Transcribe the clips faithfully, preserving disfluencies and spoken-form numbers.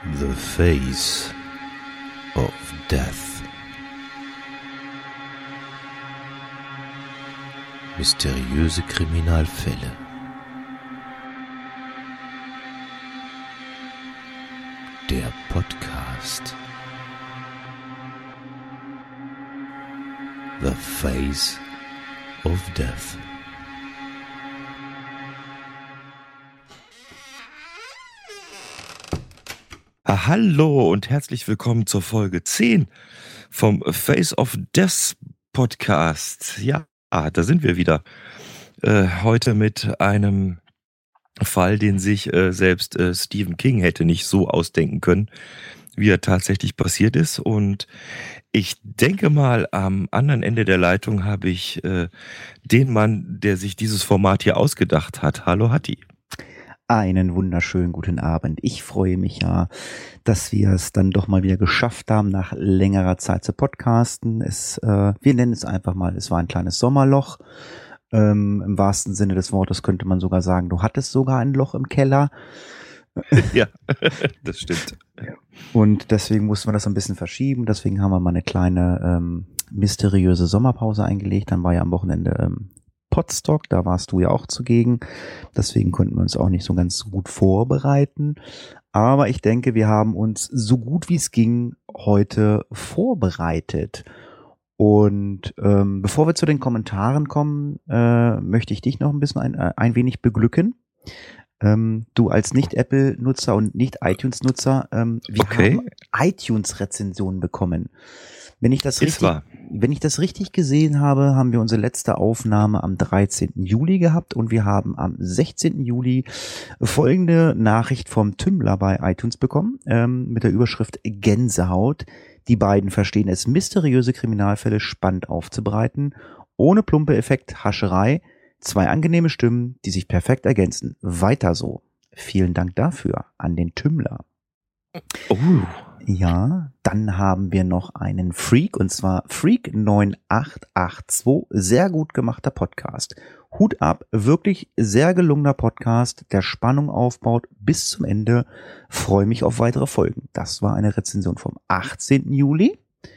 The Face of Death. Mysteriöse Kriminalfälle. Der Podcast. The Face of Death. Ah, hallo und herzlich willkommen zur Folge zehn vom Face of Death Podcast. Ja, da sind wir wieder. Äh, heute mit einem Fall, den sich äh, selbst äh, Stephen King hätte nicht so ausdenken können, wie er tatsächlich passiert ist. Und ich denke mal, am anderen Ende der Leitung habe ich äh, den Mann, der sich dieses Format hier ausgedacht hat. Hallo Hatti. Einen wunderschönen guten Abend. Ich freue mich ja, dass wir es dann doch mal wieder geschafft haben, nach längerer Zeit zu podcasten. Es, äh, wir nennen es einfach mal, es war ein kleines Sommerloch. Ähm, im wahrsten Sinne des Wortes könnte man sogar sagen, du hattest sogar ein Loch im Keller. Ja, das stimmt. Und deswegen mussten wir das ein bisschen verschieben. Deswegen haben wir mal eine kleine ähm, mysteriöse Sommerpause eingelegt. Dann war ja am Wochenende ähm, Podstock, da warst du ja auch zugegen. Deswegen konnten wir uns auch nicht so ganz gut vorbereiten. Aber ich denke, wir haben uns so gut wie es ging heute vorbereitet. Und ähm, bevor wir zu den Kommentaren kommen, äh, möchte ich dich noch ein bisschen ein, ein wenig beglücken. Ähm, du als Nicht-Apple-Nutzer und Nicht-iTunes-Nutzer, ähm, wir Okay. haben iTunes-Rezensionen bekommen. Wenn ich das Ist richtig, wahr. wenn ich das richtig gesehen habe, haben wir unsere letzte Aufnahme am dreizehnten Juli gehabt und wir haben am sechzehnten Juli folgende Nachricht vom Tümmler bei iTunes bekommen, ähm, mit der Überschrift Gänsehaut. Die beiden verstehen es, mysteriöse Kriminalfälle spannend aufzubereiten, ohne plumpe Effekt, Hascherei, zwei angenehme Stimmen, die sich perfekt ergänzen. Weiter so. Vielen Dank dafür an den Tümmler. Oh. Ja, dann haben wir noch einen Freak, und zwar Freak neun acht acht zwei. Sehr gut gemachter Podcast. Hut ab, wirklich sehr gelungener Podcast, der Spannung aufbaut bis zum Ende. Freue mich auf weitere Folgen. Das war eine Rezension vom achtzehnten Juli.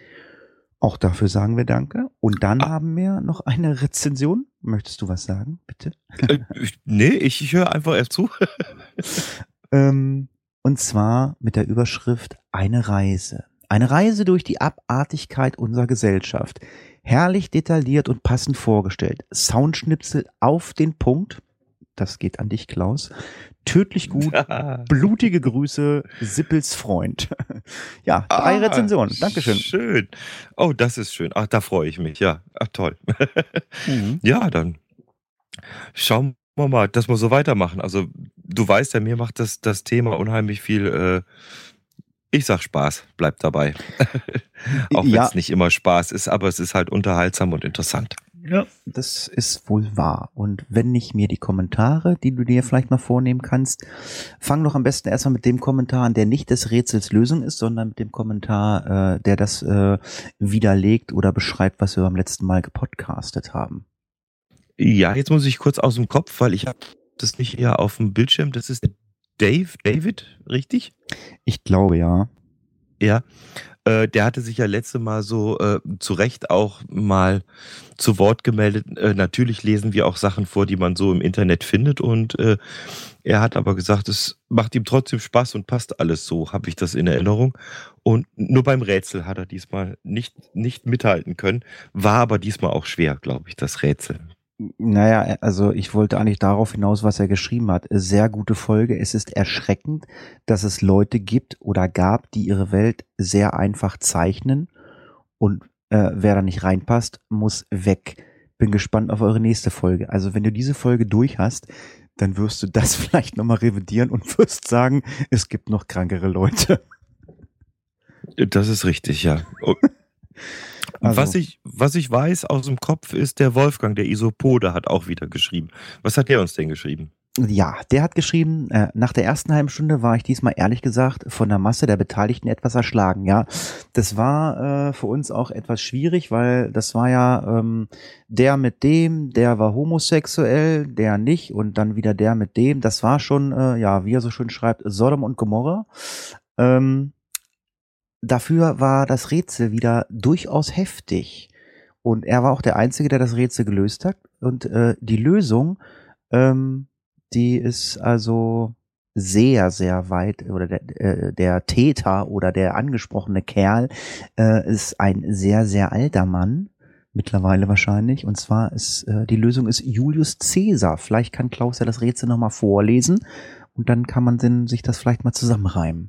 Auch dafür sagen wir Danke. Und dann Ah. haben wir noch eine Rezension. Möchtest du was sagen, bitte? Äh, ich, nee, ich, ich höre einfach erst zu. ähm, und zwar mit der Überschrift Eine Reise. Eine Reise durch die Abartigkeit unserer Gesellschaft. Herrlich detailliert und passend vorgestellt. Soundschnipsel auf den Punkt. Das geht an dich, Klaus. Tödlich gut. Blutige Grüße, Sippels Freund. Ja, drei Ah, Rezensionen. Dankeschön. Schön. Oh, das ist schön. Ach, da freue ich mich. Ja, ach toll. Mhm. Ja, dann schauen wir mal, dass wir so weitermachen. Also du weißt ja, mir macht das, das Thema unheimlich viel, äh, ich sag Spaß, bleibt dabei. Auch wenn Ja. es nicht immer Spaß ist, aber es ist halt unterhaltsam und interessant. Ja, das ist wohl wahr. Und wenn nicht mir die Kommentare, die du dir vielleicht mal vornehmen kannst, fang doch am besten erstmal mit dem Kommentar an, der nicht des Rätsels Lösung ist, sondern mit dem Kommentar, äh, der das äh, widerlegt oder beschreibt, was wir beim letzten Mal gepodcastet haben. Ja, jetzt muss ich kurz aus dem Kopf, weil ich habe das nicht eher auf dem Bildschirm. Das ist Dave, David, richtig? Ich glaube, ja. Ja, äh, der hatte sich ja letzte Mal so äh, zu Recht auch mal zu Wort gemeldet. Äh, natürlich lesen wir auch Sachen vor, die man so im Internet findet, und äh, er hat aber gesagt, es macht ihm trotzdem Spaß und passt alles so, habe ich das in Erinnerung. Und nur beim Rätsel hat er diesmal nicht, nicht mithalten können, war aber diesmal auch schwer, glaube ich, das Rätsel. Naja, also ich wollte eigentlich darauf hinaus, was er geschrieben hat. Sehr gute Folge. Es ist erschreckend, dass es Leute gibt oder gab, die ihre Welt sehr einfach zeichnen, und äh, wer da nicht reinpasst, muss weg. Bin gespannt auf eure nächste Folge. Also wenn du diese Folge durch hast, dann wirst du das vielleicht nochmal revidieren und wirst sagen, es gibt noch krankere Leute. Das ist richtig, ja. Und Also- was ich, was ich weiß aus dem Kopf ist, der Wolfgang, der Isopode, hat auch wieder geschrieben. Was hat der uns denn geschrieben? Ja, der hat geschrieben, äh, nach der ersten halben Stunde war ich diesmal ehrlich gesagt von der Masse der Beteiligten etwas erschlagen. Ja, das war äh, für uns auch etwas schwierig, weil das war ja ähm, der mit dem, der war homosexuell, der nicht, und dann wieder der mit dem. Das war schon, äh, ja, wie er so schön schreibt, Sodom und Gomorra. Ähm, dafür war das Rätsel wieder durchaus heftig. Und er war auch der Einzige, der das Rätsel gelöst hat. Und äh, die Lösung, ähm, die ist also sehr, sehr weit, oder der, äh, der Täter oder der angesprochene Kerl äh, ist ein sehr, sehr alter Mann, mittlerweile wahrscheinlich. Und zwar ist, äh, die Lösung ist Julius Caesar. Vielleicht kann Klaus ja das Rätsel nochmal vorlesen und dann kann man denn, sich das vielleicht mal zusammenreimen.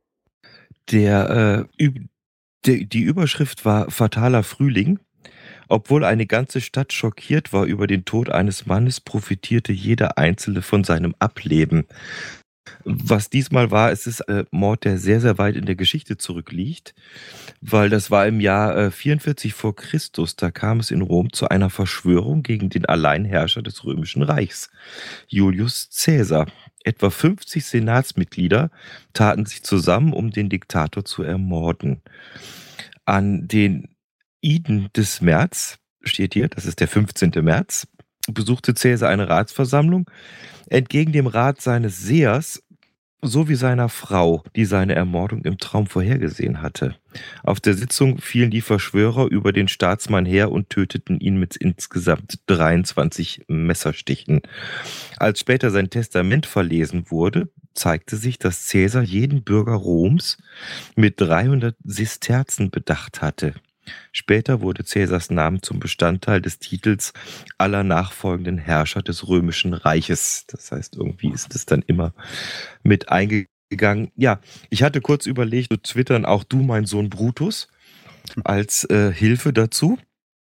Der, äh, üb- die, die Überschrift war Fataler Frühling. Obwohl eine ganze Stadt schockiert war über den Tod eines Mannes, profitierte jeder Einzelne von seinem Ableben. Was diesmal war, es ist ein Mord, der sehr, sehr weit in der Geschichte zurückliegt, weil das war im Jahr äh, vierundvierzig vor Christus. Da kam es in Rom zu einer Verschwörung gegen den Alleinherrscher des Römischen Reichs, Julius Caesar. Etwa fünfzig Senatsmitglieder taten sich zusammen, um den Diktator zu ermorden. An den Iden des März, steht hier, das ist der fünfzehnte März, besuchte Caesar eine Ratsversammlung. Entgegen dem Rat seines Sehers sowie seiner Frau, die seine Ermordung im Traum vorhergesehen hatte. Auf der Sitzung fielen die Verschwörer über den Staatsmann her und töteten ihn mit insgesamt dreiundzwanzig Messerstichen. Als später sein Testament verlesen wurde, zeigte sich, dass Caesar jeden Bürger Roms mit dreihundert Sesterzen bedacht hatte. Später wurde Caesars Name zum Bestandteil des Titels aller nachfolgenden Herrscher des Römischen Reiches. Das heißt, irgendwie ist es dann immer mit eingegangen. Ja, ich hatte kurz überlegt, zu twittern, auch du, mein Sohn Brutus, als äh, Hilfe dazu.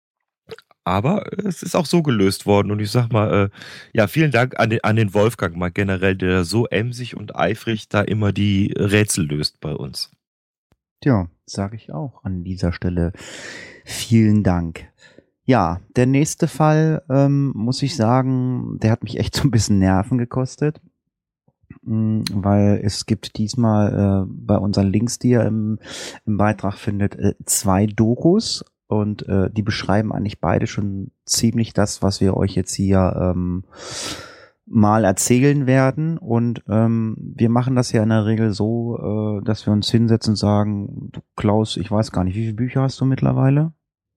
Aber es ist auch so gelöst worden. Und ich sag mal, äh, ja, vielen Dank an den, an den Wolfgang mal generell, der so emsig und eifrig da immer die Rätsel löst bei uns. Ja, sage ich auch an dieser Stelle. Vielen Dank. Ja, der nächste Fall, ähm, muss ich sagen, der hat mich echt so ein bisschen Nerven gekostet, mh, weil es gibt diesmal äh, bei unseren Links, die ihr im, im Beitrag findet, äh, zwei Dokus und äh, die beschreiben eigentlich beide schon ziemlich das, was wir euch jetzt hier ähm, mal erzählen werden. Und ähm, wir machen das ja in der Regel so, äh, dass wir uns hinsetzen und sagen, du Klaus, ich weiß gar nicht, wie viele Bücher hast du mittlerweile?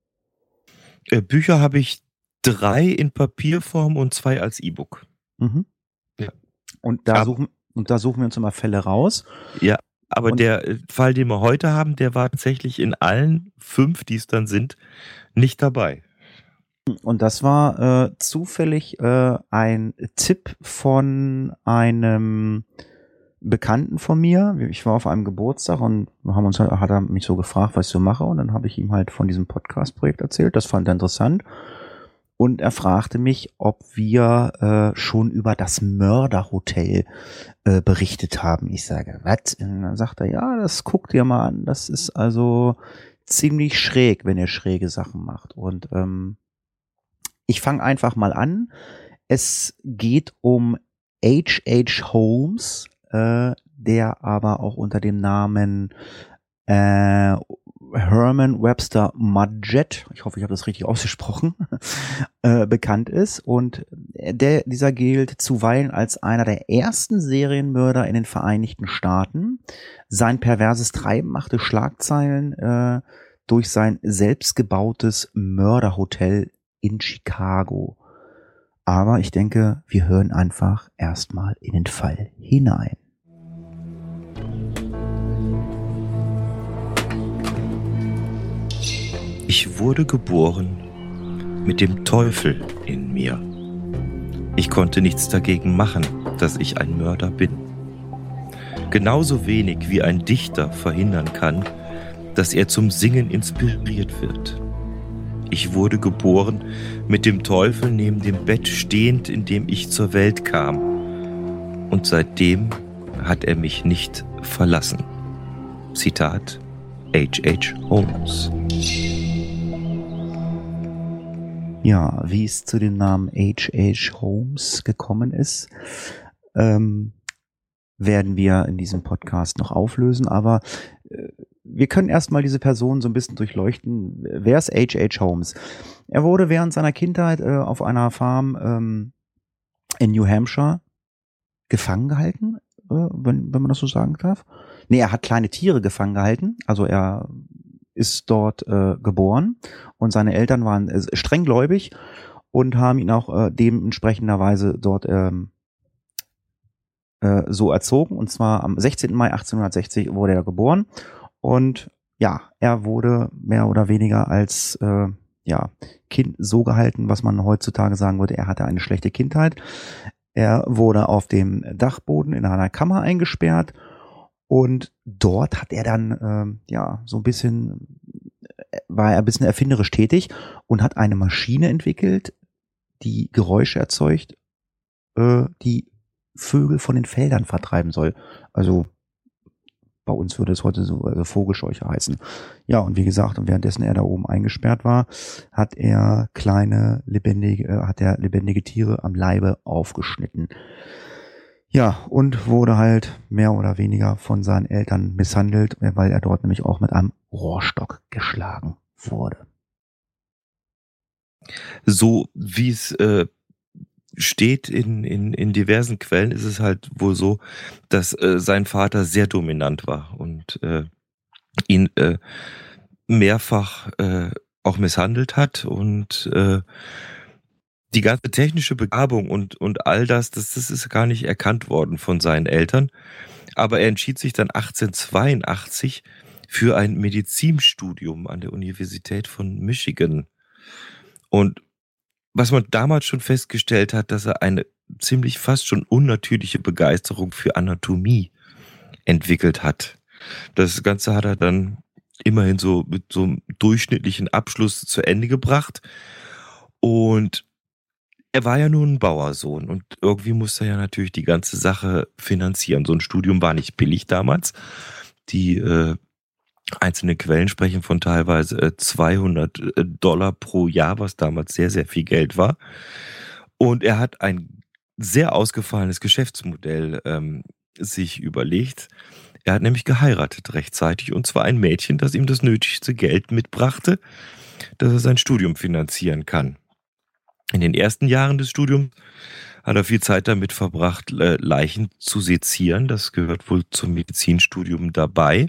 Äh, Bücher habe ich drei in Papierform und zwei als E-Book. Mhm. Ja. Und da Aber- suchen und da suchen wir uns immer Fälle raus. Ja, aber Und- der äh, Fall, den wir heute haben, der war tatsächlich in allen fünf, die es dann sind, nicht dabei. Und das war äh, zufällig äh, ein Tipp von einem Bekannten von mir. Ich war auf einem Geburtstag und haben uns, hat er mich so gefragt, was ich so mache. Und dann habe ich ihm halt von diesem Podcast-Projekt erzählt. Das fand er interessant. Und er fragte mich, ob wir äh, schon über das Mörderhotel äh, berichtet haben. Ich sage, was? Und dann sagt er, ja, das guckt ihr mal an. Das ist also ziemlich schräg, wenn ihr schräge Sachen macht. Und ähm, ich fange einfach mal an. Es geht um H H. Holmes, äh, der aber auch unter dem Namen äh, Herman Webster Mudgett, ich hoffe, ich habe das richtig ausgesprochen, äh, bekannt ist. Und der, dieser gilt zuweilen als einer der ersten Serienmörder in den Vereinigten Staaten. Sein perverses Treiben machte Schlagzeilen äh, durch sein selbstgebautes Mörderhotel in Chicago. Aber ich denke, wir hören einfach erstmal in den Fall hinein. Ich wurde geboren mit dem Teufel in mir. Ich konnte nichts dagegen machen, dass ich ein Mörder bin. Genauso wenig wie ein Dichter verhindern kann, dass er zum Singen inspiriert wird. Ich wurde geboren mit dem Teufel neben dem Bett stehend, in dem ich zur Welt kam. Und seitdem hat er mich nicht verlassen. Zitat H H. Holmes. Ja, wie es zu dem Namen H H. Holmes gekommen ist, ähm, werden wir in diesem Podcast noch auflösen, aber äh, wir können erstmal diese Person so ein bisschen durchleuchten. Wer ist H H. Holmes? Er wurde während seiner Kindheit äh, auf einer Farm ähm, in New Hampshire gefangen gehalten, äh, wenn, wenn man das so sagen darf. nee, er hat kleine Tiere gefangen gehalten. Also er ist dort äh, geboren und seine Eltern waren äh, strenggläubig und haben ihn auch äh, dementsprechenderweise dort ähm, äh, so erzogen. Und zwar am sechzehnten Mai achtzehnhundertsechzig wurde er geboren. Und ja, er wurde mehr oder weniger als äh, ja, Kind so gehalten, was man heutzutage sagen würde, er hatte eine schlechte Kindheit. Er wurde auf dem Dachboden in einer Kammer eingesperrt und dort hat er dann ähm, ja so ein bisschen, war er ein bisschen erfinderisch tätig und hat eine Maschine entwickelt, die Geräusche erzeugt, äh, die Vögel von den Feldern vertreiben soll. Also bei uns würde es heute so also Vogelscheuche heißen. Ja, und wie gesagt, und währenddessen er da oben eingesperrt war, hat er kleine lebendige, äh, hat er lebendige Tiere am Leibe aufgeschnitten. Ja, und wurde halt mehr oder weniger von seinen Eltern misshandelt, weil er dort nämlich auch mit einem Rohrstock geschlagen wurde. So wie es äh, steht in, in, in diversen Quellen, ist es halt wohl so, dass äh, sein Vater sehr dominant war und äh, ihn äh, mehrfach äh, auch misshandelt hat und äh, die ganze technische Begabung und, und all das, das, das ist gar nicht erkannt worden von seinen Eltern. Aber er entschied sich dann achtzehnhundertzweiundachtzig für ein Medizinstudium an der Universität von Michigan. Und was man damals schon festgestellt hat, dass er eine ziemlich fast schon unnatürliche Begeisterung für Anatomie entwickelt hat. Das Ganze hat er dann immerhin so mit so einem durchschnittlichen Abschluss zu Ende gebracht. Und er war ja nur ein Bauersohn und irgendwie musste er ja natürlich die ganze Sache finanzieren. So ein Studium war nicht billig damals. Die äh, einzelnen Quellen sprechen von teilweise äh, zweihundert Dollar pro Jahr, was damals sehr, sehr viel Geld war. Und er hat ein sehr ausgefallenes Geschäftsmodell ähm, sich überlegt. Er hat nämlich geheiratet rechtzeitig und zwar ein Mädchen, das ihm das nötigste Geld mitbrachte, dass er sein Studium finanzieren kann. In den ersten Jahren des Studiums hat er viel Zeit damit verbracht, Leichen zu sezieren. Das gehört wohl zum Medizinstudium dabei.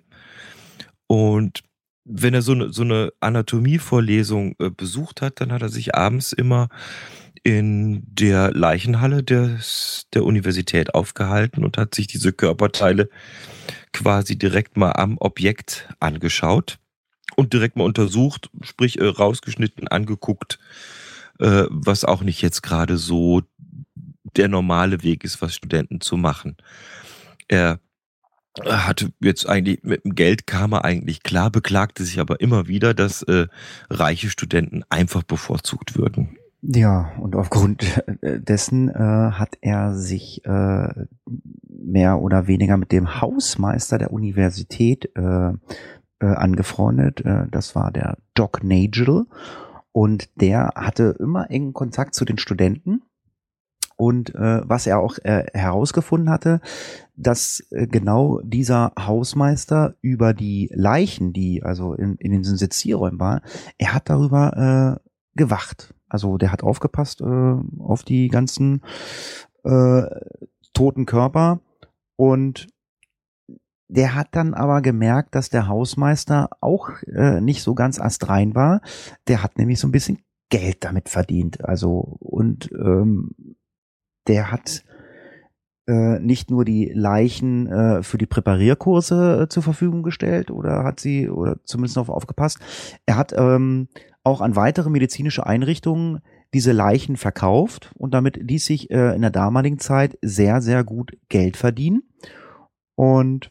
Und wenn er so eine, so eine Anatomievorlesung besucht hat, dann hat er sich abends immer in der Leichenhalle des, der Universität aufgehalten und hat sich diese Körperteile quasi direkt mal am Objekt angeschaut und direkt mal untersucht, sprich rausgeschnitten, angeguckt, was auch nicht jetzt gerade so der normale Weg ist, was Studenten zu machen. Er hatte jetzt eigentlich, mit dem Geld kam er eigentlich klar, beklagte sich aber immer wieder, dass äh, reiche Studenten einfach bevorzugt würden. Ja, und aufgrund dessen äh, hat er sich äh, mehr oder weniger mit dem Hausmeister der Universität äh, äh, angefreundet. Äh, das war der Doc Nagel. Und der hatte immer engen Kontakt zu den Studenten. Und äh, was er auch äh, herausgefunden hatte, dass äh, genau dieser Hausmeister über die Leichen, die also in, in den Sezierräumen waren, er hat darüber äh, gewacht. Also der hat aufgepasst äh, auf die ganzen äh, toten Körper und der hat dann aber gemerkt, dass der Hausmeister auch äh, nicht so ganz astrein war. Der hat nämlich so ein bisschen Geld damit verdient. Also und ähm, der hat äh, nicht nur die Leichen äh, für die Präparierkurse äh, zur Verfügung gestellt oder hat sie oder zumindest darauf aufgepasst. Er hat ähm, auch an weitere medizinische Einrichtungen diese Leichen verkauft und damit ließ sich äh, in der damaligen Zeit sehr, sehr gut Geld verdienen. Und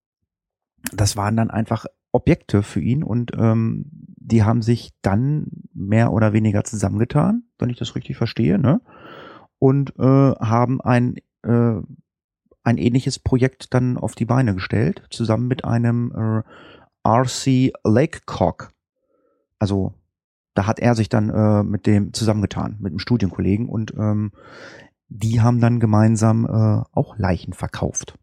das waren dann einfach Objekte für ihn und ähm, die haben sich dann mehr oder weniger zusammengetan, wenn ich das richtig verstehe, ne? Und äh, haben ein äh, ein ähnliches Projekt dann auf die Beine gestellt, zusammen mit einem äh, R C Lakecock. Also da hat er sich dann äh, mit dem zusammengetan, mit einem Studienkollegen und ähm, die haben dann gemeinsam äh, auch Leichen verkauft.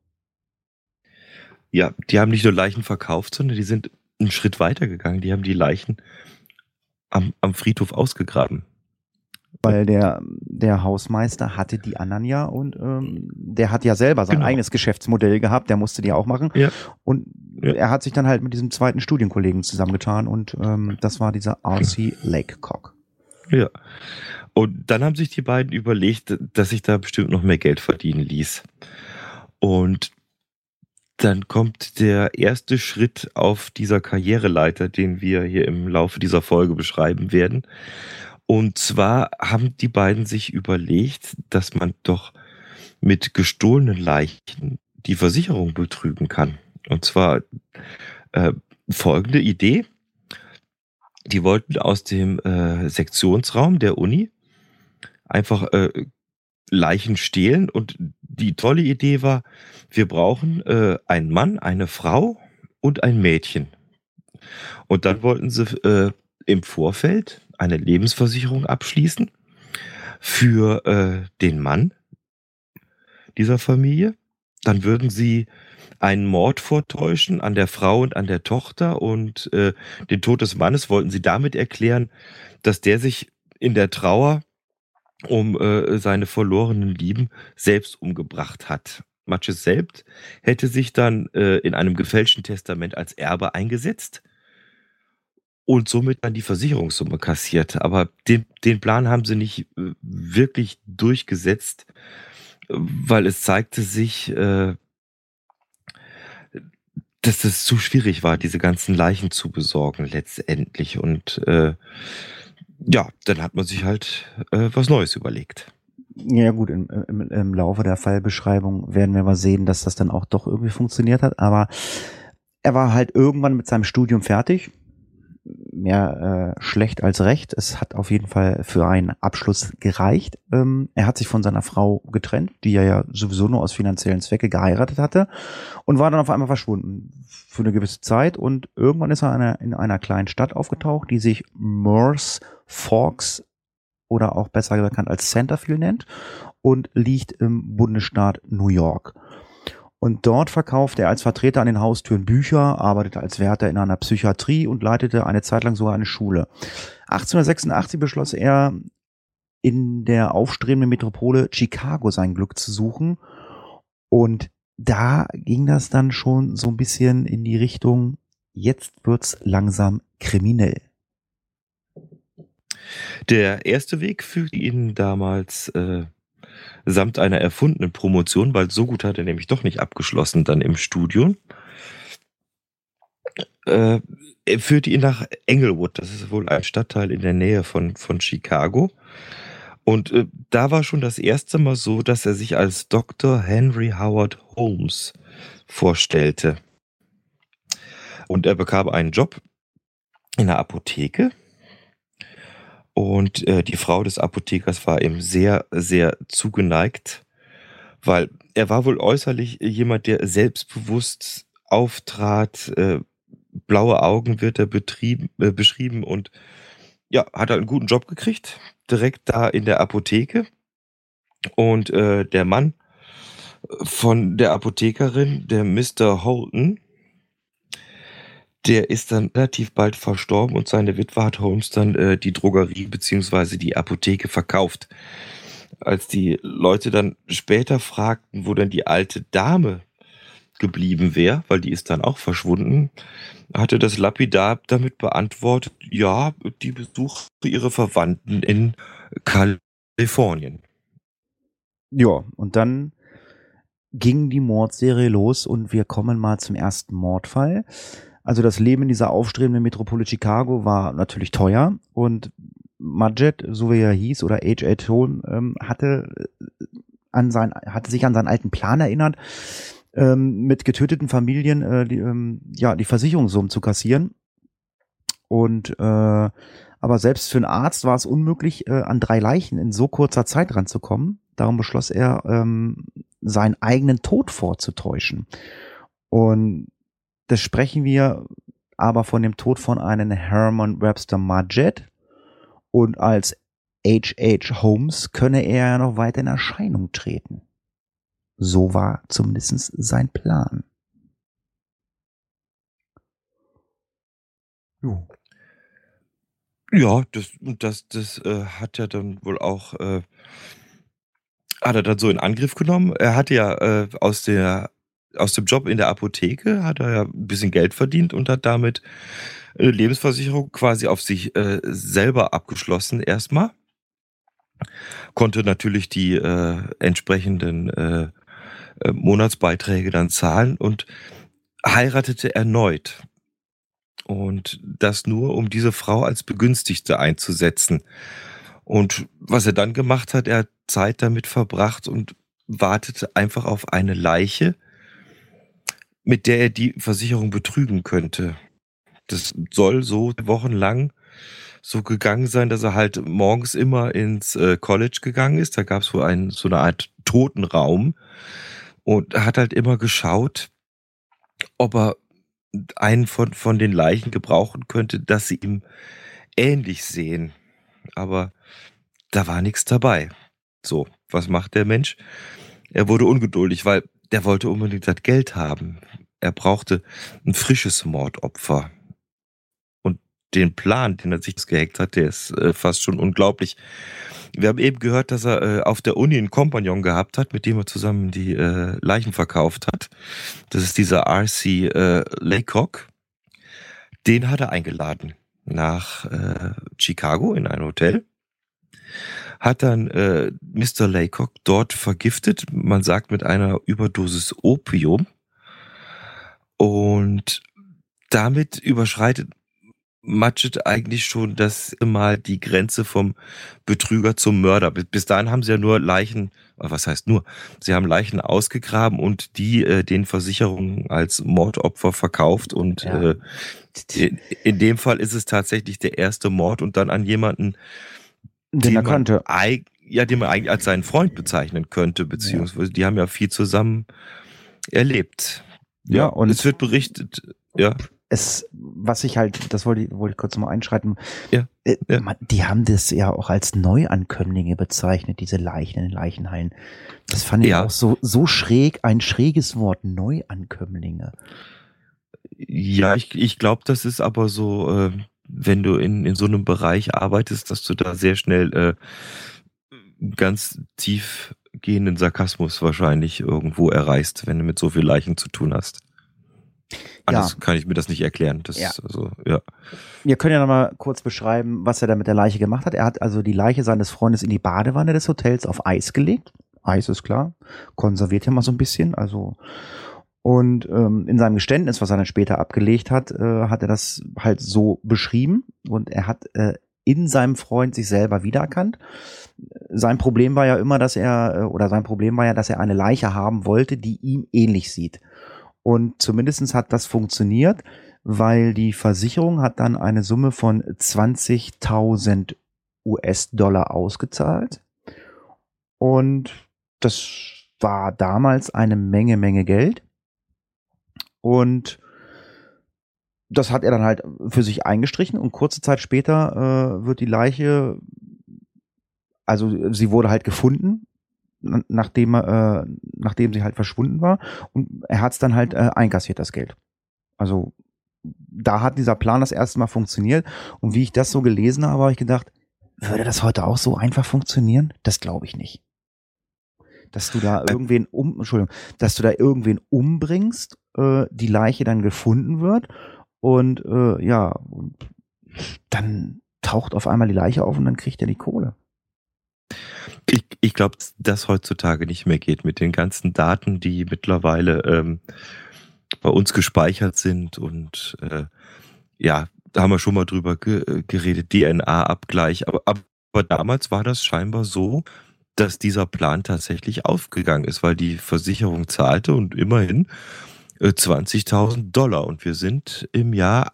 Ja, die haben nicht nur Leichen verkauft, sondern die sind einen Schritt weiter gegangen. Die haben die Leichen am, am Friedhof ausgegraben. Weil der, der Hausmeister hatte die anderen ja und ähm, der hat ja selber sein Genau. eigenes Geschäftsmodell gehabt, der musste die auch machen. Ja. Und Ja. er hat sich dann halt mit diesem zweiten Studienkollegen zusammengetan und ähm, das war dieser R C Lakecock. Ja. Und dann haben sich die beiden überlegt, dass sich da bestimmt noch mehr Geld verdienen ließ. Und dann kommt der erste Schritt auf dieser Karriereleiter, den wir hier im Laufe dieser Folge beschreiben werden. Und zwar haben die beiden sich überlegt, dass man doch mit gestohlenen Leichen die Versicherung betrügen kann. Und zwar äh, folgende Idee. Die wollten aus dem äh, Sektionsraum der Uni einfach äh, Leichen stehlen. Und die tolle Idee war, wir brauchen äh, einen Mann, eine Frau und ein Mädchen. Und dann wollten sie äh, im Vorfeld eine Lebensversicherung abschließen für äh, den Mann dieser Familie. Dann würden sie einen Mord vortäuschen an der Frau und an der Tochter und äh, den Tod des Mannes wollten sie damit erklären, dass der sich in der Trauer um äh, seine verlorenen Lieben selbst umgebracht hat. Matches selbst hätte sich dann äh, in einem gefälschten Testament als Erbe eingesetzt und somit dann die Versicherungssumme kassiert. Aber den, den Plan haben sie nicht äh, wirklich durchgesetzt, äh, weil es zeigte sich, äh, dass es zu schwierig war, diese ganzen Leichen zu besorgen letztendlich. Und äh, ja, dann hat man sich halt äh, was Neues überlegt. Ja gut, im, im, im Laufe der Fallbeschreibung werden wir mal sehen, dass das dann auch doch irgendwie funktioniert hat. Aber er war halt irgendwann mit seinem Studium fertig. Mehr äh, schlecht als recht. Es hat auf jeden Fall für einen Abschluss gereicht. Ähm, er hat sich von seiner Frau getrennt, die er ja sowieso nur aus finanziellen Zwecke geheiratet hatte und war dann auf einmal verschwunden für eine gewisse Zeit. Und irgendwann ist er in einer, in einer kleinen Stadt aufgetaucht, die sich Moores Forks oder auch besser bekannt als Centerville nennt und liegt im Bundesstaat New York. Und dort verkaufte er als Vertreter an den Haustüren Bücher, arbeitete als Wärter in einer Psychiatrie und leitete eine Zeit lang sogar eine Schule. achtzehnhundertsechsundachtzig beschloss er, in der aufstrebenden Metropole Chicago sein Glück zu suchen. Und da ging das dann schon so ein bisschen in die Richtung, jetzt wird's langsam kriminell. Der erste Weg führte ihn damals äh, samt einer erfundenen Promotion, weil so gut hat er nämlich doch nicht abgeschlossen dann im Studium. Äh, er führte ihn nach Englewood, das ist wohl ein Stadtteil in der Nähe von, von Chicago. Und äh, da war schon das erste Mal so, dass er sich als Doktor Henry Howard Holmes vorstellte. Und er bekam einen Job in einer Apotheke. Und äh, die Frau des Apothekers war ihm sehr, sehr zugeneigt, weil er war wohl äußerlich jemand, der selbstbewusst auftrat, äh, blaue Augen wird er betrieben, äh, beschrieben und ja, hat er einen guten Job gekriegt, direkt da in der Apotheke. Und äh, der Mann von der Apothekerin, der Mister Holton, der ist dann relativ bald verstorben und seine Witwe hat Holmes dann äh, die Drogerie beziehungsweise die Apotheke verkauft. Als die Leute dann später fragten, wo denn die alte Dame geblieben wäre, weil die ist dann auch verschwunden, hatte das lapidar damit beantwortet, ja, die besuchte ihre Verwandten in Kalifornien. Ja, und dann ging die Mordserie los und wir kommen mal zum ersten Mordfall. Also das Leben in dieser aufstrebenden Metropole Chicago war natürlich teuer und Mudgett, so wie er hieß, oder H H. Holmes, ähm, hatte, an sein, hatte sich an seinen alten Plan erinnert, ähm, mit getöteten Familien äh, die, ähm, ja, die Versicherungssummen zu kassieren. Und äh, aber selbst für einen Arzt war es unmöglich, äh, an drei Leichen in so kurzer Zeit ranzukommen. Darum beschloss er, ähm, seinen eigenen Tod vorzutäuschen. Und das sprechen wir aber von dem Tod von einem Herman Webster Mudgett. Und als H H. Holmes könne er ja noch weiter in Erscheinung treten. So war zumindest sein Plan. Jo. Ja, das, das, das äh, hat er dann wohl auch, äh, hat er dann so in Angriff genommen. Er hatte ja äh, aus der, aus dem Job in der Apotheke hat er ja ein bisschen Geld verdient und hat damit eine Lebensversicherung quasi auf sich äh, selber abgeschlossen erstmal. Konnte natürlich die äh, entsprechenden äh, äh, Monatsbeiträge dann zahlen und heiratete erneut. Und das nur, um diese Frau als Begünstigte einzusetzen. Und was er dann gemacht hat, er hat Zeit damit verbracht und wartete einfach auf eine Leiche, mit der er die Versicherung betrügen könnte. Das soll so wochenlang so gegangen sein, dass er halt morgens immer ins äh, College gegangen ist. Da gab es wohl einen, so eine Art Totenraum und er hat halt immer geschaut, ob er einen von, von den Leichen gebrauchen könnte, dass sie ihm ähnlich sehen. Aber da war nichts dabei. So, was macht der Mensch? Er wurde ungeduldig, weil der wollte unbedingt das Geld haben. Er brauchte ein frisches Mordopfer. Und den Plan, den er sich gehackt hat, der ist äh, fast schon unglaublich. Wir haben eben gehört, dass er äh, auf der Uni einen Kompagnon gehabt hat, mit dem er zusammen die äh, Leichen verkauft hat. Das ist dieser R C äh, Laycock. Den hat er eingeladen nach äh, Chicago in ein Hotel. Hat dann äh, Mister Laycock dort vergiftet, man sagt mit einer Überdosis Opium. Und damit überschreitet Matchett eigentlich schon das mal die Grenze vom Betrüger zum Mörder. Bis dahin haben sie ja nur Leichen, was heißt nur, sie haben Leichen ausgegraben und die äh, den Versicherungen als Mordopfer verkauft und ja. äh, in, in dem Fall ist es tatsächlich der erste Mord und dann an jemanden, den er kannte. Ja, den man eigentlich als seinen Freund bezeichnen könnte, beziehungsweise ja. die haben ja viel zusammen erlebt. Ja, ja, und es wird berichtet, ja. Es, was ich halt, das wollte ich, wollte ich kurz mal einschreiten, ja, äh, ja. Man, die haben das ja auch als Neuankömmlinge bezeichnet, diese Leichen in den Leichenhallen. Das fand ich ja. auch so, so schräg, ein schräges Wort, Neuankömmlinge. Ja, ich, ich glaube, das ist aber so, äh, wenn du in, in so einem Bereich arbeitest, dass du da sehr schnell äh, ganz tiefgehenden Sarkasmus wahrscheinlich irgendwo erreichst, wenn du mit so viel Leichen zu tun hast. Anders ja. kann ich mir das nicht erklären. Das ja. ist also, ja. Wir können ja noch mal kurz beschreiben, was er da mit der Leiche gemacht hat. Er hat also die Leiche seines Freundes in die Badewanne des Hotels auf Eis gelegt. Eis ist klar. Konserviert ja mal so ein bisschen. Also und ähm, in seinem Geständnis, was er dann später abgelegt hat, äh, hat er das halt so beschrieben. Und er hat äh, in seinem Freund sich selber wiedererkannt. Sein Problem war ja immer, dass er, oder sein Problem war ja, dass er eine Leiche haben wollte, die ihm ähnlich sieht. Und zumindestens hat das funktioniert, weil die Versicherung hat dann eine Summe von zwanzigtausend U S-Dollar ausgezahlt. Und das war damals eine Menge, Menge Geld. Und das hat er dann halt für sich eingestrichen. Und kurze Zeit später äh, wird die Leiche, also sie wurde halt gefunden, nachdem äh, nachdem sie halt verschwunden war, und er hat es dann halt äh, einkassiert, das Geld. Also da hat dieser Plan das erste Mal funktioniert, und wie ich das so gelesen habe, habe ich gedacht, würde das heute auch so einfach funktionieren? Das glaube ich nicht. Dass du da irgendwen um, Entschuldigung, dass du da irgendwen umbringst, äh, die Leiche dann gefunden wird und äh, ja, und dann taucht auf einmal die Leiche auf und dann kriegt er die Kohle. Ich, ich glaube, dass das heutzutage nicht mehr geht mit den ganzen Daten, die mittlerweile ähm, bei uns gespeichert sind. Und äh, ja, da haben wir schon mal drüber ge- geredet, D N A-Abgleich. Aber, aber damals war das scheinbar so, dass dieser Plan tatsächlich aufgegangen ist, weil die Versicherung zahlte und immerhin äh, zwanzigtausend Dollar. Und wir sind im Jahr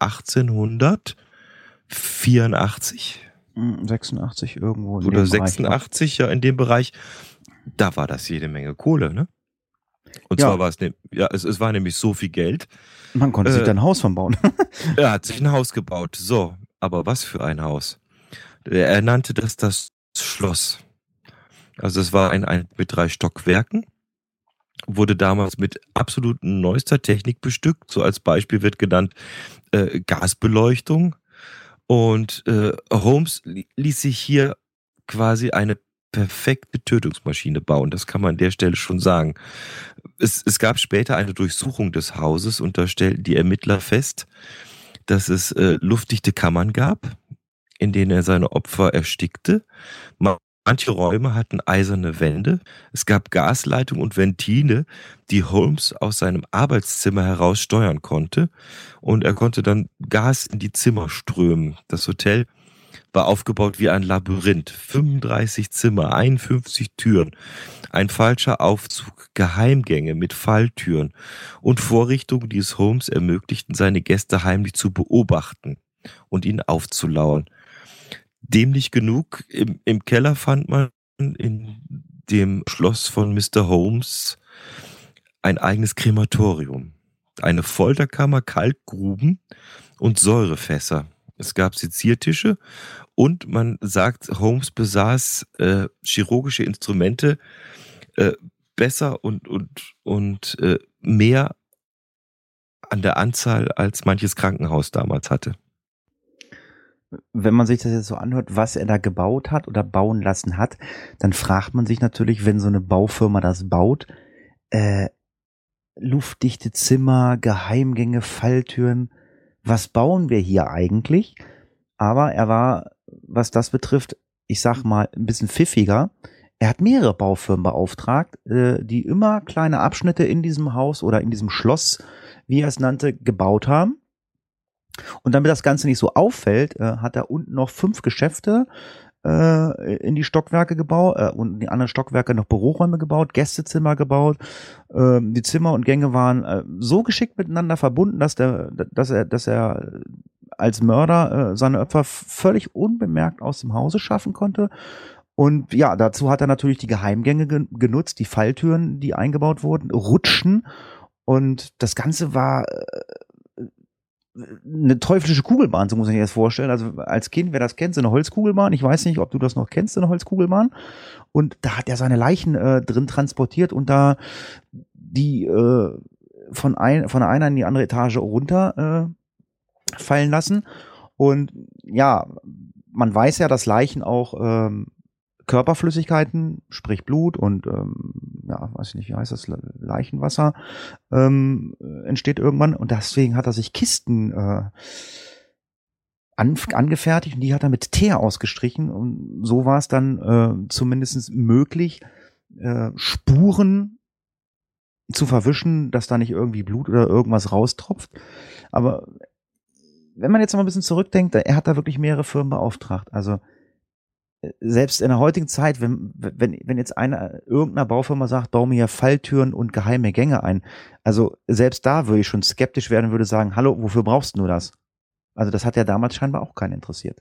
achtzehnhundertvierundachtzig. sechsundachtzig irgendwo. In Oder dem sechsundachtzig, Bereich. Ja, in dem Bereich. Da war das jede Menge Kohle, ne? Und Ja. zwar war es, ne, ja, es, es war nämlich so viel Geld. Man konnte Äh, sich da ein Haus von bauen. Er hat sich ein Haus gebaut. So, aber was für ein Haus? Er nannte das das Schloss. Also es war ein, ein mit drei Stockwerken, wurde damals mit absolut neuester Technik bestückt. So als Beispiel wird genannt äh, Gasbeleuchtung Und äh, Holmes li- ließ sich hier quasi eine perfekte Tötungsmaschine bauen. Das kann man an der Stelle schon sagen. Es, es gab später eine Durchsuchung des Hauses und da stellten die Ermittler fest, dass es äh, luftdichte Kammern gab, in denen er seine Opfer erstickte. Ma- Manche Räume hatten eiserne Wände. Es gab Gasleitungen und Ventile, die Holmes aus seinem Arbeitszimmer heraus steuern konnte. Und er konnte dann Gas in die Zimmer strömen. Das Hotel war aufgebaut wie ein Labyrinth. fünfunddreißig Zimmer, einundfünfzig Türen, ein falscher Aufzug, Geheimgänge mit Falltüren und Vorrichtungen, die es Holmes ermöglichten, seine Gäste heimlich zu beobachten und ihnen aufzulauern. Dämlich genug, im, im Keller fand man in dem Schloss von Mister Holmes ein eigenes Krematorium, eine Folterkammer, Kalkgruben und Säurefässer. Es gab Seziertische und man sagt, Holmes besaß äh, chirurgische Instrumente äh, besser und, und, und äh, mehr an der Anzahl, als manches Krankenhaus damals hatte. Wenn man sich das jetzt so anhört, was er da gebaut hat oder bauen lassen hat, dann fragt man sich natürlich, wenn so eine Baufirma das baut, äh, luftdichte Zimmer, Geheimgänge, Falltüren, was bauen wir hier eigentlich? Aber er war, was das betrifft, ich sag mal, ein bisschen pfiffiger. Er hat mehrere Baufirmen beauftragt, äh, die immer kleine Abschnitte in diesem Haus oder in diesem Schloss, wie er es nannte, gebaut haben. Und damit das Ganze nicht so auffällt, äh, hat er unten noch fünf Geschäfte äh, in die Stockwerke gebaut äh, und in die anderen Stockwerke noch Büroräume gebaut, Gästezimmer gebaut. Äh, die Zimmer und Gänge waren äh, so geschickt miteinander verbunden, dass der, dass er, dass er als Mörder äh, seine Opfer völlig unbemerkt aus dem Hause schaffen konnte. Und ja, dazu hat er natürlich die Geheimgänge gen- genutzt, die Falltüren, die eingebaut wurden, Rutschen. Und das Ganze war äh, eine teuflische Kugelbahn, so muss ich mir das vorstellen. Also als Kind, wer das kennt, so eine Holzkugelbahn. Ich weiß nicht, ob du das noch kennst, so eine Holzkugelbahn. Und da hat er seine Leichen äh, drin transportiert und da die äh, von, ein, von einer in die andere Etage runter äh, fallen lassen. Und ja, man weiß ja, dass Leichen auch ähm, Körperflüssigkeiten, sprich Blut und ähm, ja, weiß ich nicht, wie heißt das, Leichenwasser ähm, entsteht irgendwann und deswegen hat er sich Kisten äh, an, angefertigt und die hat er mit Teer ausgestrichen und so war es dann äh, zumindest möglich, äh, Spuren zu verwischen, dass da nicht irgendwie Blut oder irgendwas raustropft. Aber wenn man jetzt noch ein bisschen zurückdenkt, er hat da wirklich mehrere Firmen beauftragt. Also selbst in der heutigen Zeit, wenn, wenn, wenn jetzt einer, irgendeiner Baufirma sagt, bau mir hier Falltüren und geheime Gänge ein, also selbst da würde ich schon skeptisch werden und würde sagen, hallo, wofür brauchst du das? Also das hat ja damals scheinbar auch keinen interessiert.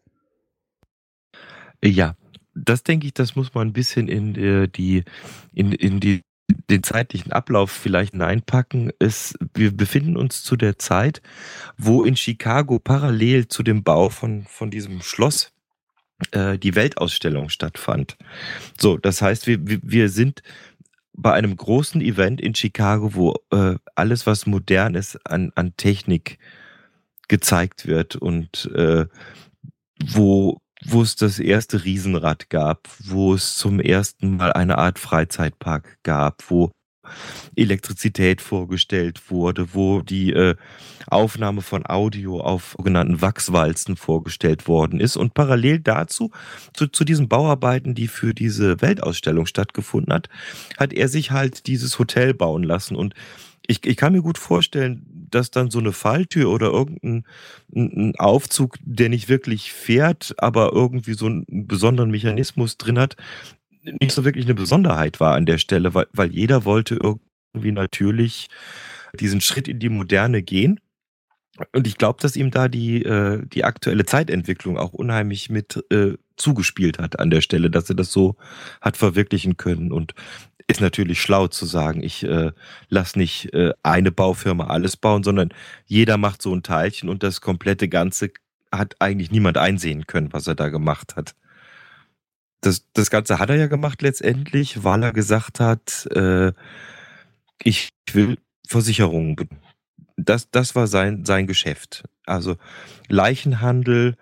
Ja, das denke ich, das muss man ein bisschen in äh, die, in, in die, den zeitlichen Ablauf vielleicht hineinpacken. Es, wir befinden uns zu der Zeit, wo in Chicago parallel zu dem Bau von, von diesem Schloss äh, die Weltausstellung stattfand. So, das heißt, wir, wir wir sind bei einem großen Event in Chicago, wo äh, alles, was modern ist, an, an Technik gezeigt wird und äh, wo, wo es das erste Riesenrad gab, wo es zum ersten Mal eine Art Freizeitpark gab, wo Elektrizität vorgestellt wurde, wo die äh, Aufnahme von Audio auf sogenannten Wachswalzen vorgestellt worden ist. Und parallel dazu, zu, zu diesen Bauarbeiten, die für diese Weltausstellung stattgefunden hat, hat er sich halt dieses Hotel bauen lassen. Und ich, ich kann mir gut vorstellen, dass dann so eine Falltür oder irgendein ein Aufzug, der nicht wirklich fährt, aber irgendwie so einen besonderen Mechanismus drin hat, nicht so wirklich eine Besonderheit war an der Stelle, weil, weil jeder wollte irgendwie natürlich diesen Schritt in die Moderne gehen. Und ich glaube, dass ihm da die, äh, die aktuelle Zeitentwicklung auch unheimlich mit äh, zugespielt hat an der Stelle, dass er das so hat verwirklichen können. Und ist natürlich schlau zu sagen, ich äh, lass nicht äh, eine Baufirma alles bauen, sondern jeder macht so ein Teilchen und das komplette Ganze hat eigentlich niemand einsehen können, was er da gemacht hat. Das, das Ganze hat er ja gemacht letztendlich, weil er gesagt hat, äh, ich will Versicherungen. Das, das war sein, sein Geschäft. Also Leichenhandel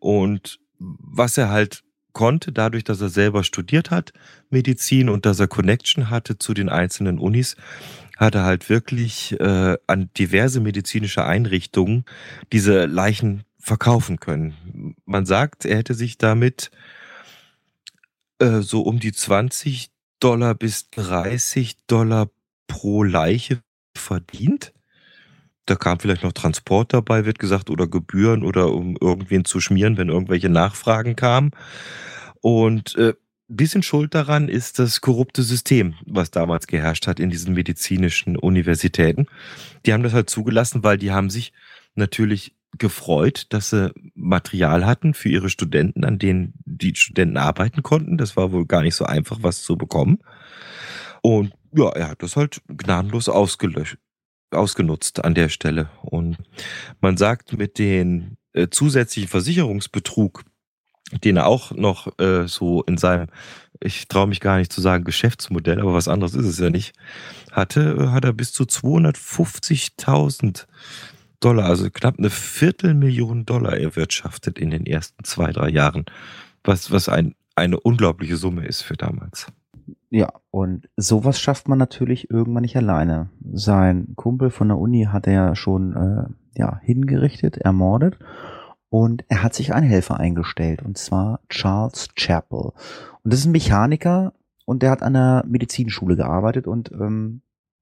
Und was er halt konnte, dadurch, dass er selber studiert hat, Medizin, und dass er Connection hatte zu den einzelnen Unis, hat er halt wirklich äh, an diverse medizinische Einrichtungen diese Leichen verkaufen können. Man sagt, er hätte sich damit äh, so um die zwanzig Dollar bis dreißig Dollar pro Leiche verdient. Da kam vielleicht noch Transport dabei, wird gesagt, oder Gebühren, oder um irgendwen zu schmieren, wenn irgendwelche Nachfragen kamen. Und äh, bisschen schuld daran ist das korrupte System, was damals geherrscht hat in diesen medizinischen Universitäten. Die haben das halt zugelassen, weil die haben sich natürlich gefreut, dass sie Material hatten für ihre Studenten, an denen die Studenten arbeiten konnten. Das war wohl gar nicht so einfach, was zu bekommen. Und ja, er hat das halt gnadenlos ausgelöscht, ausgenutzt an der Stelle. Und man sagt, mit den äh, zusätzlichen Versicherungsbetrug, den er auch noch äh, so in seinem, ich traue mich gar nicht zu sagen Geschäftsmodell, aber was anderes ist es ja nicht, hatte, äh, hat er bis zu zweihundertfünfzigtausend Dollar, also knapp eine Viertelmillion Dollar erwirtschaftet in den ersten zwei, drei Jahren, was, was ein, eine unglaubliche Summe ist für damals. Ja, und sowas schafft man natürlich irgendwann nicht alleine. Sein Kumpel von der Uni hat er schon äh, ja, hingerichtet, ermordet, und er hat sich einen Helfer eingestellt, und zwar Charles Chappell. Und das ist ein Mechaniker, und der hat an der Medizinschule gearbeitet, und ähm,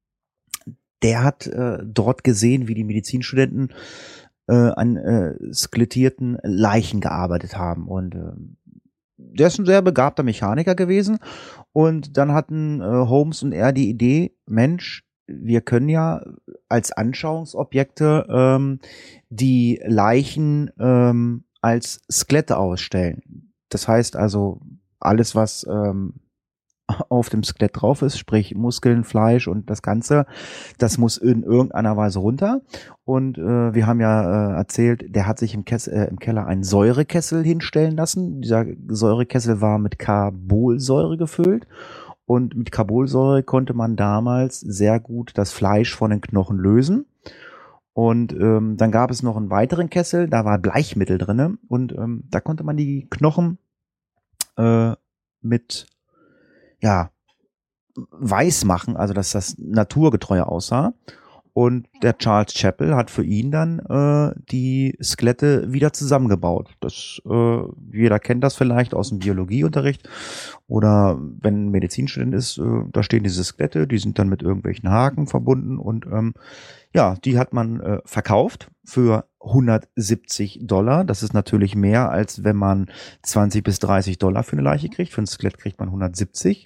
der hat äh, dort gesehen, wie die Medizinstudenten äh, an äh, skelettierten Leichen gearbeitet haben. Und äh, der ist ein sehr begabter Mechaniker gewesen. Und dann hatten äh, Holmes und er die Idee, Mensch, wir können ja als Anschauungsobjekte ähm, die Leichen ähm, als Skelette ausstellen. Das heißt also, alles, was ähm, auf dem Skelett drauf ist, sprich Muskeln, Fleisch und das Ganze, das muss in irgendeiner Weise runter. Und äh, wir haben ja äh, erzählt, der hat sich im, Kessel, äh, im Keller einen Säurekessel hinstellen lassen. Dieser Säurekessel war mit Carbolsäure gefüllt. Und mit Carbolsäure konnte man damals sehr gut das Fleisch von den Knochen lösen. Und ähm, dann gab es noch einen weiteren Kessel, da war Bleichmittel drinne, und ähm, da konnte man die Knochen äh, mit ja weiß machen, also dass das naturgetreu aussah. Und der Charles Chappell hat für ihn dann äh, die Skelette wieder zusammengebaut. Das, äh, jeder kennt das vielleicht aus dem Biologieunterricht. Oder wenn ein Medizinstudent ist, äh, da stehen diese Skelette, die sind dann mit irgendwelchen Haken verbunden. Und ähm, ja, die hat man äh, verkauft für hundertsiebzig Dollar. Das ist natürlich mehr, als wenn man zwanzig bis dreißig Dollar für eine Leiche kriegt. Für ein Skelett kriegt man hundertsiebzig.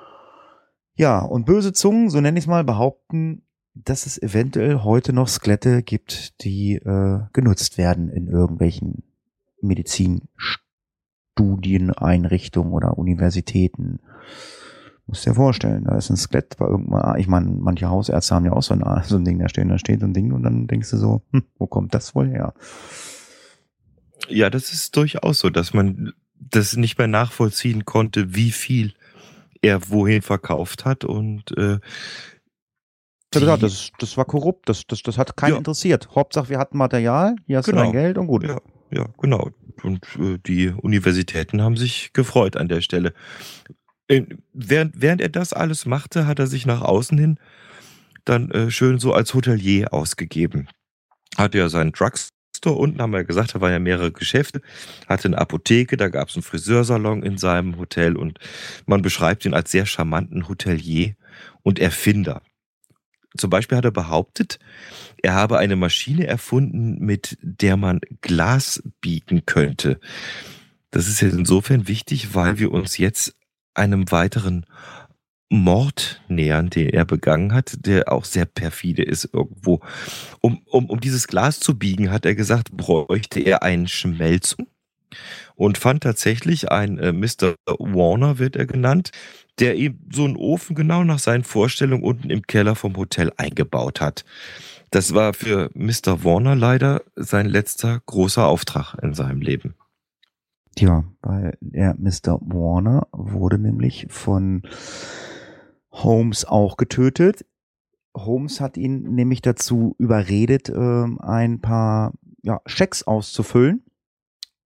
Ja, und böse Zungen, so nenne ich es mal, behaupten, dass es eventuell heute noch Skelette gibt, die äh, genutzt werden in irgendwelchen Medizinstudieneinrichtungen oder Universitäten. Musst dir vorstellen, da ist ein Skelett bei irgendwann, ich meine, manche Hausärzte haben ja auch so ein, so ein Ding, da steht, da steht so ein Ding, und dann denkst du so, hm, wo kommt das wohl her? Ja, das ist durchaus so, dass man das nicht mehr nachvollziehen konnte, wie viel er wohin verkauft hat, und äh, Ja, das, das war korrupt, das, das, das hat keinen ja. interessiert. Hauptsache, wir hatten Material, hier hast Genau. du dein Geld und gut. Ja, ja, genau. Und äh, die Universitäten haben sich gefreut an der Stelle. Äh, während, während er das alles machte, hat er sich nach außen hin dann äh, schön so als Hotelier ausgegeben. Hatte ja seinen Drugstore unten, haben wir ja gesagt, da waren ja mehrere Geschäfte, hatte eine Apotheke, da gab es einen Friseursalon in seinem Hotel, und man beschreibt ihn als sehr charmanten Hotelier und Erfinder. Zum Beispiel hat er behauptet, er habe eine Maschine erfunden, mit der man Glas biegen könnte. Das ist ja insofern wichtig, weil wir uns jetzt einem weiteren Mord nähern, den er begangen hat, der auch sehr perfide ist irgendwo. Um, um, um dieses Glas zu biegen, hat er gesagt, bräuchte er einen Schmelzofen, und fand tatsächlich einen äh, Mister Warner, wird er genannt, der eben so einen Ofen genau nach seinen Vorstellungen unten im Keller vom Hotel eingebaut hat. Das war für Mister Warner leider sein letzter großer Auftrag in seinem Leben. Ja, weil der Mister Warner wurde nämlich von Holmes auch getötet. Holmes hat ihn nämlich dazu überredet, äh, ein paar ja, Schecks auszufüllen.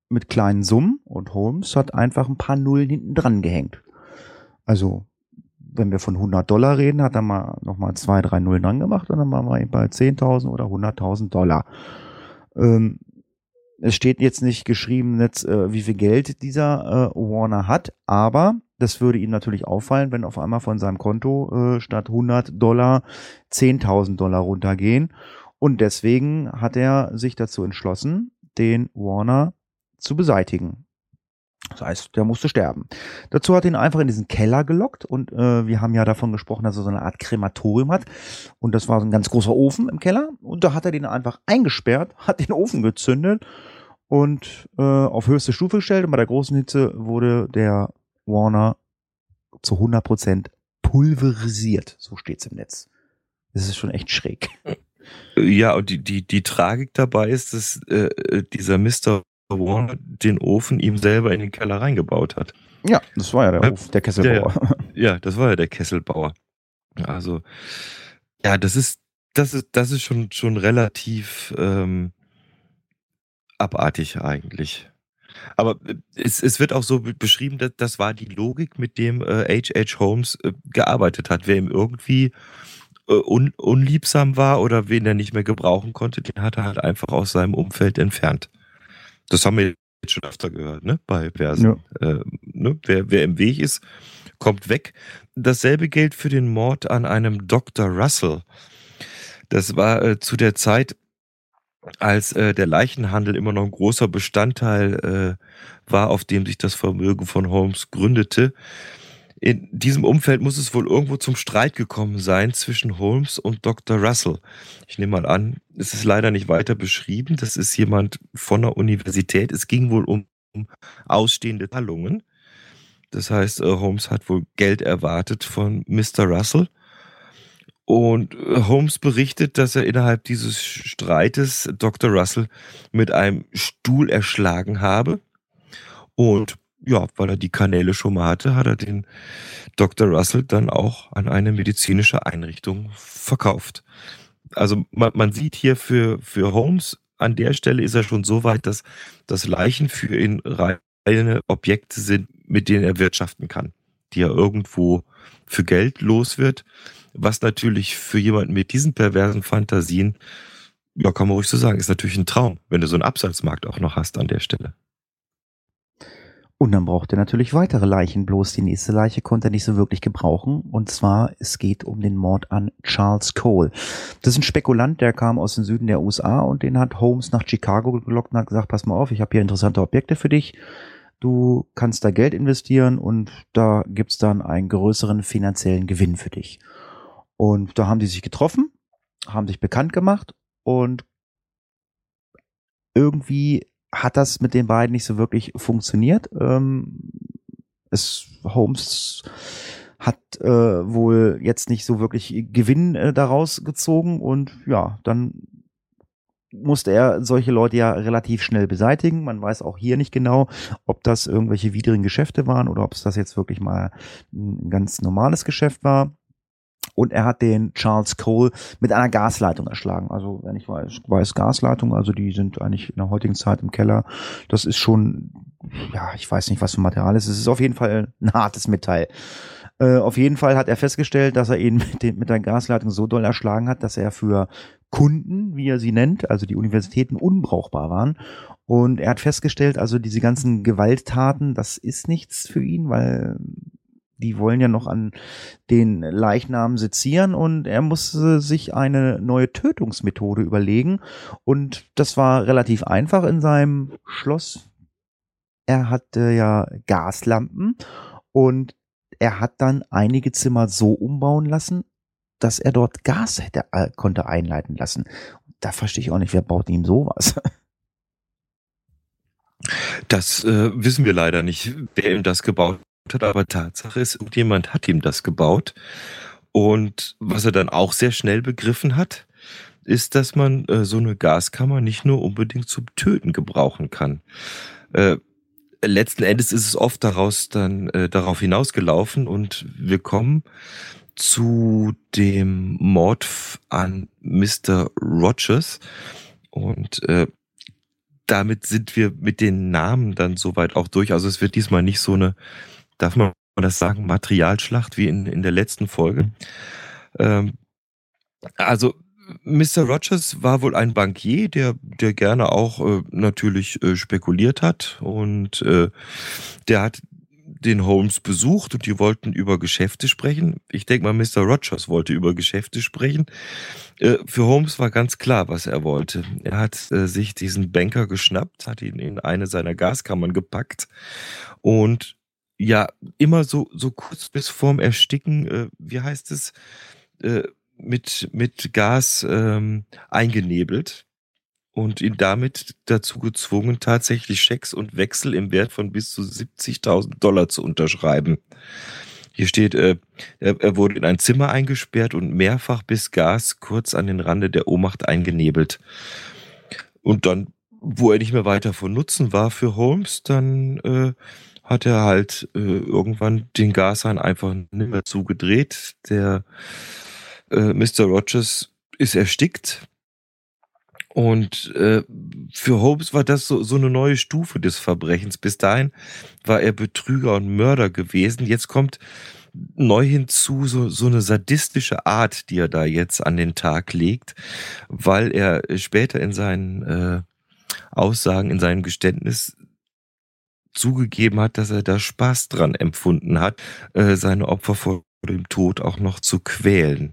mit kleinen Summen und Holmes hat einfach ein paar Nullen hinten dran gehängt. Also, wenn wir von hundert Dollar reden, hat er mal nochmal zwei, drei Nullen dran gemacht und dann waren wir bei zehntausend oder hunderttausend Dollar. Ähm, es steht jetzt nicht geschrieben, jetzt, äh, wie viel Geld dieser äh, Warner hat, aber das würde ihm natürlich auffallen, wenn auf einmal von seinem Konto äh, statt hundert Dollar zehntausend Dollar runtergehen. Und deswegen hat er sich dazu entschlossen, den Warner zu beseitigen. Das heißt, der musste sterben. Dazu hat er ihn einfach in diesen Keller gelockt und äh, wir haben ja davon gesprochen, dass er so eine Art Krematorium hat und das war so ein ganz großer Ofen im Keller und da hat er den einfach eingesperrt, hat den Ofen gezündet und äh, auf höchste Stufe gestellt und bei der großen Hitze wurde der Warner zu hundert Prozent pulverisiert. So steht's im Netz. Das ist schon echt schräg. Ja, und die, die, die Tragik dabei ist, dass äh, dieser Mister Warner den Ofen ihm selber in den Keller reingebaut hat. Ja, das war ja der, Ofen, der Kesselbauer. Ja, ja, das war ja der Kesselbauer. Also, ja, das ist, das ist, das ist schon, schon relativ ähm, abartig eigentlich. Aber es, es wird auch so beschrieben, dass das war die Logik, mit dem äh, H H. Holmes äh, gearbeitet hat. Wer ihm irgendwie äh, un, unliebsam war oder wen er nicht mehr gebrauchen konnte, den hat er halt einfach aus seinem Umfeld entfernt. Das haben wir jetzt schon öfter gehört, ne? Bei Versen. Ja. Äh, ne? wer, wer im Weg ist, kommt weg. Dasselbe gilt für den Mord an einem Doktor Russell. Das war äh, zu der Zeit, als äh, der Leichenhandel immer noch ein großer Bestandteil äh, war, auf dem sich das Vermögen von Holmes gründete. In diesem Umfeld muss es wohl irgendwo zum Streit gekommen sein zwischen Holmes und Doktor Russell. Ich nehme mal an, es ist leider nicht weiter beschrieben. Das ist jemand von der Universität. Es ging wohl um, um ausstehende Zahlungen. Das heißt, Holmes hat wohl Geld erwartet von Mister Russell. Und Holmes berichtet, dass er innerhalb dieses Streites Doktor Russell mit einem Stuhl erschlagen habe. Und ja, weil er die Kanäle schon mal hatte, hat er den Doktor Russell dann auch an eine medizinische Einrichtung verkauft. Also man, man sieht hier für, für Holmes, an der Stelle ist er schon so weit, dass, dass Leichen für ihn reine Objekte sind, mit denen er wirtschaften kann, die er irgendwo für Geld los wird. Was natürlich für jemanden mit diesen perversen Fantasien, ja, kann man ruhig so sagen, ist natürlich ein Traum, wenn du so einen Absatzmarkt auch noch hast an der Stelle. Und dann braucht er natürlich weitere Leichen, bloß die nächste Leiche konnte er nicht so wirklich gebrauchen. Und zwar, es geht um den Mord an Charles Cole. Das ist ein Spekulant, der kam aus dem Süden der U S A und den hat Holmes nach Chicago gelockt und hat gesagt, pass mal auf, ich habe hier interessante Objekte für dich. Du kannst da Geld investieren und da gibt's dann einen größeren finanziellen Gewinn für dich. Und da haben die sich getroffen, haben sich bekannt gemacht und irgendwie hat das mit den beiden nicht so wirklich funktioniert. Ähm, es, Holmes hat äh, wohl jetzt nicht so wirklich Gewinn äh, daraus gezogen und ja, dann musste er solche Leute ja relativ schnell beseitigen. Man weiß auch hier nicht genau, ob das irgendwelche widrigen Geschäfte waren oder ob es das jetzt wirklich mal ein ganz normales Geschäft war. Und er hat den Charles Cole mit einer Gasleitung erschlagen. Also, wenn ich weiß, weiß Gasleitung, also die sind eigentlich in der heutigen Zeit im Keller. Das ist schon, ja, ich weiß nicht, was für Material es ist. Es ist auf jeden Fall ein hartes Metall. Äh, auf jeden Fall hat er festgestellt, dass er ihn mit, den, mit der Gasleitung so doll erschlagen hat, dass er für Kunden, wie er sie nennt, also die Universitäten, unbrauchbar waren. Und er hat festgestellt, also diese ganzen Gewalttaten, das ist nichts für ihn, weil die wollen ja noch an den Leichnam sezieren und er musste sich eine neue Tötungsmethode überlegen und das war relativ einfach in seinem Schloss. Er hatte ja Gaslampen und er hat dann einige Zimmer so umbauen lassen, dass er dort Gas hätte, äh, konnte einleiten lassen. Da verstehe ich auch nicht, wer baut ihm sowas? Das äh, wissen wir leider nicht, wer ihm das gebaut hat, aber Tatsache ist, irgendjemand hat ihm das gebaut. Und was er dann auch sehr schnell begriffen hat, ist, dass man äh, so eine Gaskammer nicht nur unbedingt zum Töten gebrauchen kann. Äh, letzten Endes ist es oft daraus dann äh, darauf hinausgelaufen und wir kommen zu dem Mord an Mister Rogers und äh, damit sind wir mit den Namen dann soweit auch durch. Also es wird diesmal nicht so eine, darf man das sagen, Materialschlacht wie in, in der letzten Folge. Ähm, also Mister Rogers war wohl ein Bankier, der, der gerne auch äh, natürlich äh, spekuliert hat, und äh, der hat den Holmes besucht und die wollten über Geschäfte sprechen. Ich denke mal, Mister Rogers wollte über Geschäfte sprechen. Äh, für Holmes war ganz klar, was er wollte. Er hat äh, sich diesen Banker geschnappt, hat ihn in eine seiner Gaskammern gepackt und ja, immer so, so kurz bis vorm Ersticken, äh, wie heißt es, äh, mit, mit Gas ähm, eingenebelt und ihn damit dazu gezwungen, tatsächlich Schecks und Wechsel im Wert von bis zu siebzigtausend Dollar zu unterschreiben. Hier steht, äh, er, er wurde in ein Zimmer eingesperrt und mehrfach bis Gas kurz an den Rande der Ohnmacht eingenebelt. Und dann, wo er nicht mehr weiter von Nutzen war für Holmes, dann äh, hat er halt äh, irgendwann den Gashahn einfach nicht mehr zugedreht. Der äh, Mister Rogers ist erstickt. Und äh, für Holmes war das so, so eine neue Stufe des Verbrechens. Bis dahin war er Betrüger und Mörder gewesen. Jetzt kommt neu hinzu so, so eine sadistische Art, die er da jetzt an den Tag legt, weil er später in seinen äh, Aussagen, in seinem Geständnis zugegeben hat, dass er da Spaß dran empfunden hat, äh, seine Opfer vor dem Tod auch noch zu quälen.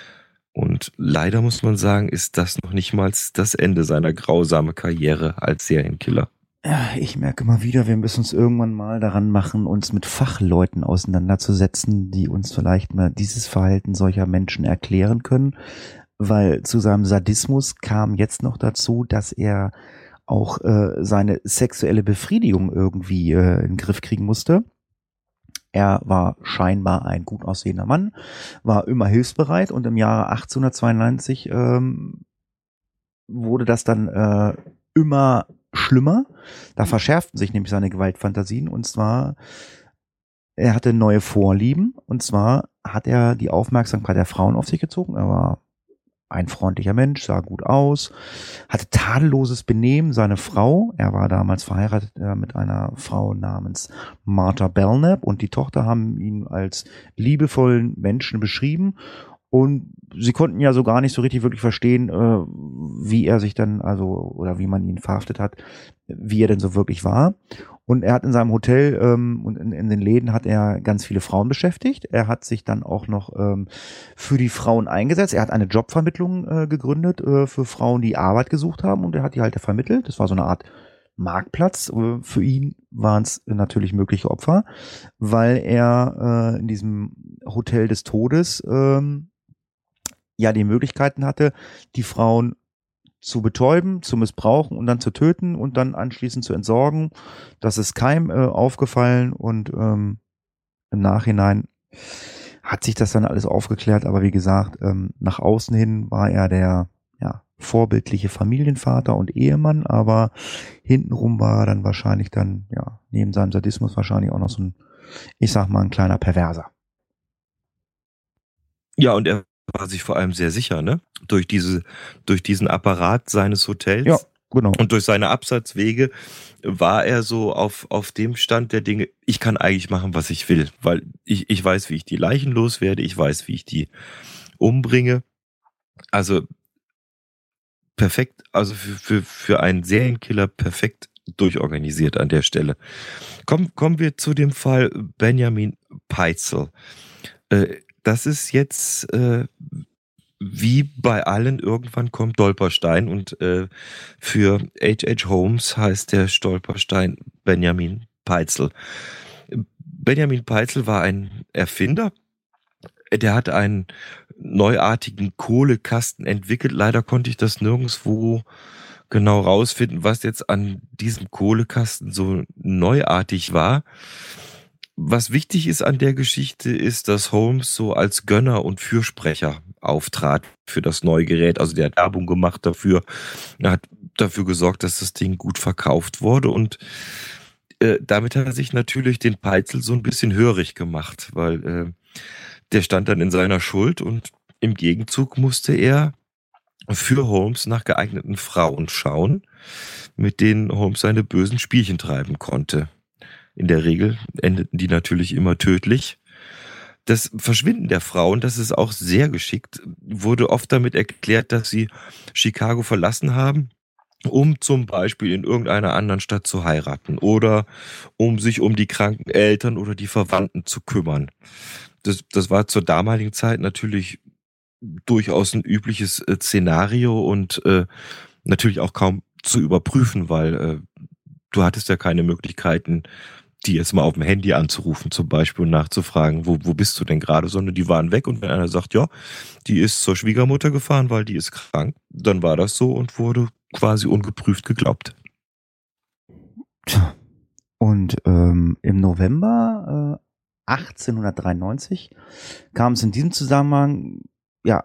Und leider muss man sagen, ist das noch nicht mal das Ende seiner grausamen Karriere als Serienkiller. Ja, ich merke mal wieder, wir müssen uns irgendwann mal daran machen, uns mit Fachleuten auseinanderzusetzen, die uns vielleicht mal dieses Verhalten solcher Menschen erklären können, weil zu seinem Sadismus kam jetzt noch dazu, dass er auch äh, seine sexuelle Befriedigung irgendwie äh, in den Griff kriegen musste. Er war scheinbar ein gut aussehender Mann, war immer hilfsbereit und im Jahre achtzehnhundertzweiundneunzig ähm, wurde das dann äh, immer schlimmer. Da verschärften sich nämlich seine Gewaltfantasien und zwar, er hatte neue Vorlieben und zwar hat er die Aufmerksamkeit der Frauen auf sich gezogen. Er war ein freundlicher Mensch, sah gut aus, hatte tadelloses Benehmen. Seine Frau, er war damals verheiratet äh, mit einer Frau namens Martha Belknap und die Tochter haben ihn als liebevollen Menschen beschrieben und sie konnten ja so gar nicht so richtig wirklich verstehen, äh, wie er sich dann, also, oder wie man ihn verhaftet hat, wie er denn so wirklich war. Und er hat in seinem Hotel ähm, und in, in den Läden hat er ganz viele Frauen beschäftigt. Er hat sich dann auch noch ähm, für die Frauen eingesetzt. Er hat eine Jobvermittlung äh, gegründet äh, für Frauen, die Arbeit gesucht haben und er hat die halt vermittelt. Das war so eine Art Marktplatz. Äh, für ihn waren es natürlich mögliche Opfer, weil er äh, in diesem Hotel des Todes ähm, ja die Möglichkeiten hatte, die Frauen zu betäuben, zu missbrauchen und dann zu töten und dann anschließend zu entsorgen. Das ist keinem äh, aufgefallen und ähm, im Nachhinein hat sich das dann alles aufgeklärt, aber wie gesagt, ähm, nach außen hin war er der ja, vorbildliche Familienvater und Ehemann, aber hintenrum war er dann wahrscheinlich dann, ja, neben seinem Sadismus wahrscheinlich auch noch so ein, ich sag mal, ein kleiner Perverser. Ja, und er war sich vor allem sehr sicher, ne? Durch diese, durch diesen Apparat seines Hotels. Ja, genau. Und durch seine Absatzwege war er so auf, auf dem Stand der Dinge, ich kann eigentlich machen, was ich will, weil ich, ich weiß, wie ich die Leichen loswerde, ich weiß, wie ich die umbringe. Also perfekt, also für, für, für einen Serienkiller perfekt durchorganisiert an der Stelle. Kommen, kommen wir zu dem Fall Benjamin Pitezel. Äh, Das ist jetzt äh, wie bei allen, irgendwann kommt Stolperstein und äh, für H H. Holmes heißt der Stolperstein Benjamin Pitezel. Benjamin Pitezel war ein Erfinder, der hat einen neuartigen Kohlekasten entwickelt. Leider konnte ich das nirgendwo genau rausfinden, was jetzt an diesem Kohlekasten so neuartig war. Was wichtig ist an der Geschichte ist, dass Holmes so als Gönner und Fürsprecher auftrat für das neue Gerät. Also der hat Werbung gemacht dafür. Er hat dafür gesorgt, dass das Ding gut verkauft wurde und äh, damit hat er sich natürlich den Pitezel so ein bisschen hörig gemacht, weil äh, der stand dann in seiner Schuld und im Gegenzug musste er für Holmes nach geeigneten Frauen schauen, mit denen Holmes seine bösen Spielchen treiben konnte. In der Regel endeten die natürlich immer tödlich. Das Verschwinden der Frauen, das ist auch sehr geschickt, wurde oft damit erklärt, dass sie Chicago verlassen haben, um zum Beispiel in irgendeiner anderen Stadt zu heiraten oder um sich um die kranken Eltern oder die Verwandten zu kümmern. Das, das war zur damaligen Zeit natürlich durchaus ein übliches äh, Szenario und äh, natürlich auch kaum zu überprüfen, weil äh, du hattest ja keine Möglichkeiten, die jetzt mal auf dem Handy anzurufen zum Beispiel und nachzufragen, wo, wo bist du denn gerade, sondern die waren weg und wenn einer sagt, ja, die ist zur Schwiegermutter gefahren, weil die ist krank, dann war das so und wurde quasi ungeprüft geglaubt. Tja. Und ähm, im November äh, achtzehnhundertdreiundneunzig kam es in diesem Zusammenhang ja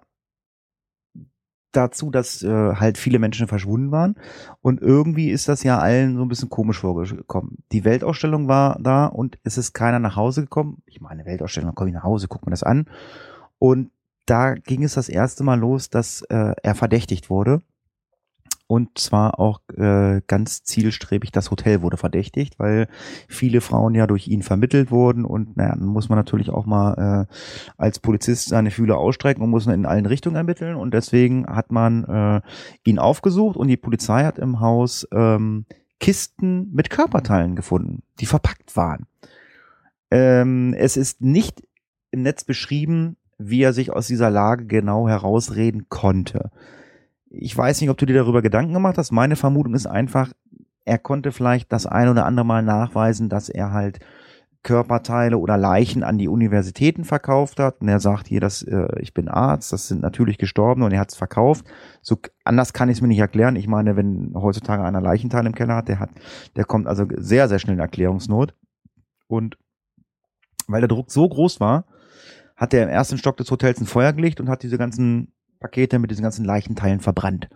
dazu, dass äh, halt viele Menschen verschwunden waren und irgendwie ist das ja allen so ein bisschen komisch vorgekommen. Die Weltausstellung war da und es ist keiner nach Hause gekommen. Ich meine, Weltausstellung, dann komme ich nach Hause, guck mir das an und da ging es das erste Mal los, dass äh, er verdächtigt wurde. Und zwar auch äh, ganz zielstrebig, das Hotel wurde verdächtigt, weil viele Frauen ja durch ihn vermittelt wurden und naja, dann muss man natürlich auch mal äh, als Polizist seine Fühler ausstrecken und muss in allen Richtungen ermitteln und deswegen hat man äh, ihn aufgesucht und die Polizei hat im Haus ähm, Kisten mit Körperteilen gefunden, die verpackt waren. Ähm, es ist nicht im Netz beschrieben, wie er sich aus dieser Lage genau herausreden konnte. Ich weiß nicht, ob du dir darüber Gedanken gemacht hast. Meine Vermutung ist einfach, er konnte vielleicht das ein oder andere Mal nachweisen, dass er halt Körperteile oder Leichen an die Universitäten verkauft hat. Und er sagt hier, dass äh, ich bin Arzt, das sind natürlich Gestorbene und er hat es verkauft. So anders kann ich es mir nicht erklären. Ich meine, wenn heutzutage einer Leichenteil im Keller hat, der hat, der kommt also sehr, sehr schnell in Erklärungsnot. Und weil der Druck so groß war, hat er im ersten Stock des Hotels ein Feuer gelegt und hat diese ganzen Pakete mit diesen ganzen Leichenteilen verbrannt.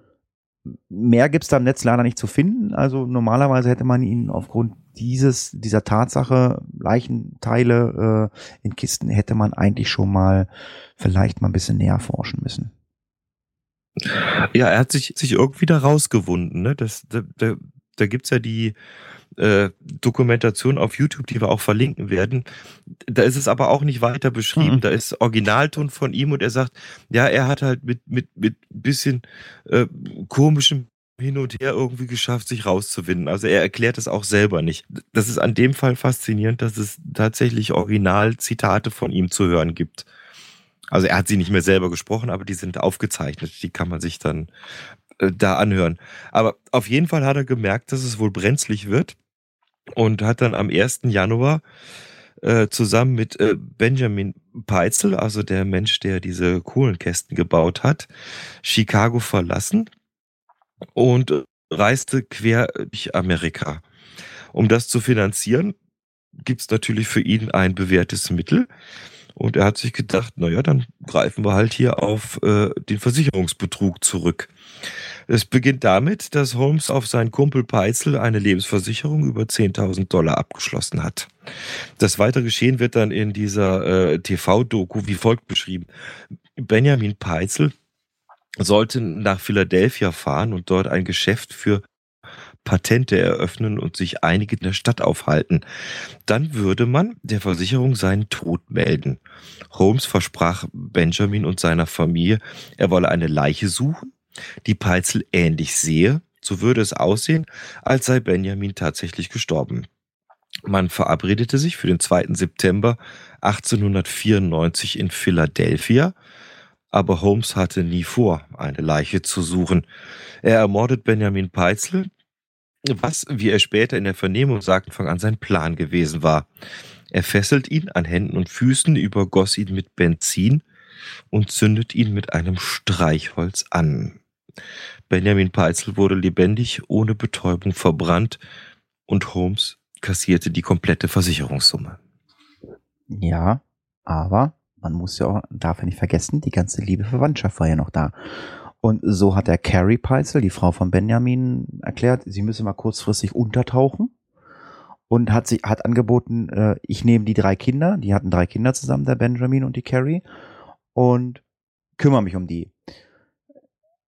Mehr gibt's da im Netz leider nicht zu finden. Also normalerweise hätte man ihn aufgrund dieses dieser Tatsache, Leichenteile äh, in Kisten, hätte man eigentlich schon mal vielleicht mal ein bisschen näher forschen müssen. Ja, er hat sich, sich irgendwie da rausgewunden. Ne? Das, da da, da gibt's ja die äh, Dokumentation auf YouTube, die wir auch verlinken werden. Da ist es aber auch nicht weiter beschrieben. Mhm. Da ist Originalton von ihm und er sagt, ja, er hat halt mit mit mit bisschen äh, komischem hin und her irgendwie geschafft, sich rauszuwinden. Also er erklärt es auch selber nicht. Das ist an dem Fall faszinierend, dass es tatsächlich Originalzitate von ihm zu hören gibt. Also er hat sie nicht mehr selber gesprochen, aber die sind aufgezeichnet. Die kann man sich dann äh, da anhören. Aber auf jeden Fall hat er gemerkt, dass es wohl brenzlig wird und hat dann am ersten Januar äh, zusammen mit äh, Benjamin Pitezel, also der Mensch, der diese Kohlenkästen gebaut hat, Chicago verlassen und äh, reiste quer durch Amerika. Um das zu finanzieren, gibt's natürlich für ihn ein bewährtes Mittel. Und er hat sich gedacht, naja, dann greifen wir halt hier auf äh, den Versicherungsbetrug zurück. Es beginnt damit, dass Holmes auf seinen Kumpel Pitezel eine Lebensversicherung über zehntausend Dollar abgeschlossen hat. Das weitere Geschehen wird dann in dieser äh, T V-Doku wie folgt beschrieben. Benjamin Pitezel sollte nach Philadelphia fahren und dort ein Geschäft für Patente eröffnen und sich einige in der Stadt aufhalten. Dann würde man der Versicherung seinen Tod melden. Holmes versprach Benjamin und seiner Familie, er wolle eine Leiche suchen, die Pitezel ähnlich sehe. So würde es aussehen, als sei Benjamin tatsächlich gestorben. Man verabredete sich für den zweiten September achtzehnhundertvierundneunzig in Philadelphia, aber Holmes hatte nie vor, eine Leiche zu suchen. Er ermordet Benjamin Pitezel, was, wie er später in der Vernehmung sagt, von Anfang an sein Plan gewesen war. Er fesselt ihn an Händen und Füßen, übergoss ihn mit Benzin und zündet ihn mit einem Streichholz an. Benjamin Pitezel wurde lebendig, ohne Betäubung verbrannt und Holmes kassierte die komplette Versicherungssumme. Ja, aber man muss ja auch, darf ja nicht vergessen, die ganze liebe Verwandtschaft war ja noch da. Und so hat der Carrie Pitezel, die Frau von Benjamin, erklärt, sie müsse mal kurzfristig untertauchen und hat sich hat angeboten, äh, ich nehme die drei Kinder, die hatten drei Kinder zusammen, der Benjamin und die Carrie, und kümmere mich um die.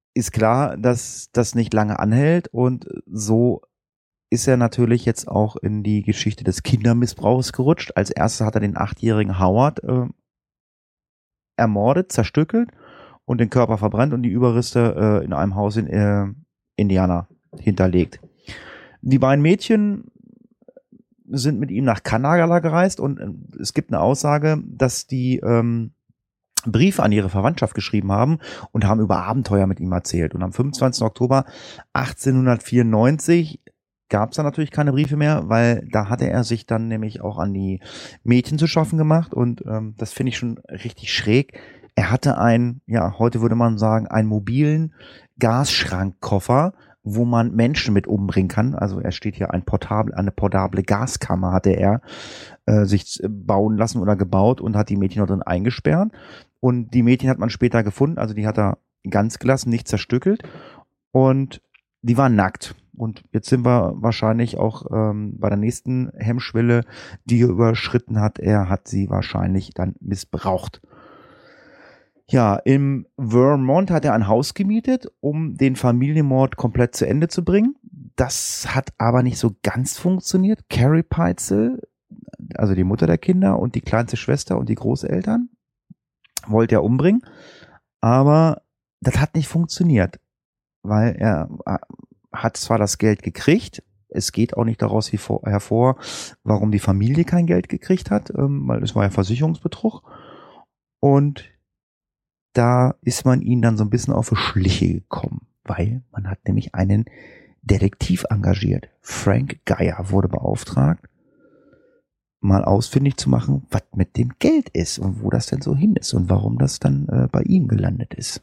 ist klar, dass das nicht lange anhält und so ist er natürlich jetzt auch in die Geschichte des Kindermissbrauchs gerutscht. Als erstes hat er den achtjährigen Howard äh, ermordet, zerstückelt und den Körper verbrannt und die Überreste äh, in einem Haus in äh, Indiana hinterlegt. Die beiden Mädchen sind mit ihm nach Kanada gereist und äh, es gibt eine Aussage, dass die ähm, Briefe an ihre Verwandtschaft geschrieben haben und haben über Abenteuer mit ihm erzählt. Und am fünfundzwanzigsten Oktober achtzehnhundertvierundneunzig gab es dann natürlich keine Briefe mehr, weil da hatte er sich dann nämlich auch an die Mädchen zu schaffen gemacht und ähm, das finde ich schon richtig schräg. Er hatte einen, ja, heute würde man sagen, einen mobilen Gasschrankkoffer, wo man Menschen mit umbringen kann. Also er steht hier ein portable, eine portable Gaskammer hatte er äh, sich bauen lassen oder gebaut und hat die Mädchen dort drin eingesperrt. Und die Mädchen hat man später gefunden, also die hat er ganz gelassen, nicht zerstückelt. Und die waren nackt. Und jetzt sind wir wahrscheinlich auch ähm, bei der nächsten Hemmschwelle, die er überschritten hat. Er hat sie wahrscheinlich dann missbraucht. Ja, im Vermont hat er ein Haus gemietet, um den Familienmord komplett zu Ende zu bringen. Das hat aber nicht so ganz funktioniert. Carrie Peitzel, also die Mutter der Kinder und die kleinste Schwester und die Großeltern, wollte er umbringen. Aber das hat nicht funktioniert, weil er hat zwar das Geld gekriegt, es geht auch nicht daraus hervor, warum die Familie kein Geld gekriegt hat, weil es war ja Versicherungsbetrug. Und da ist man ihnen dann so ein bisschen auf die Schliche gekommen, weil man hat nämlich einen Detektiv engagiert. Frank Geyer wurde beauftragt, mal ausfindig zu machen, was mit dem Geld ist und wo das denn so hin ist und warum das dann äh, bei ihm gelandet ist.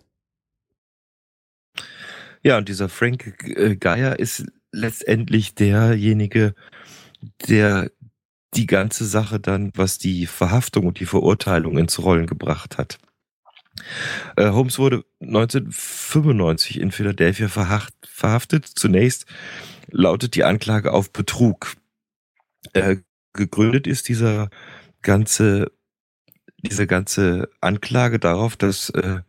Ja, und dieser Frank Geyer ist letztendlich derjenige, der die ganze Sache dann, was die Verhaftung und die Verurteilung ins Rollen gebracht hat. Äh, Holmes wurde neunzehnhundertfünfundneunzig in Philadelphia verhaft, verhaftet. Zunächst lautet die Anklage auf Betrug. Äh, gegründet ist dieser ganze, diese ganze Anklage darauf, dass äh,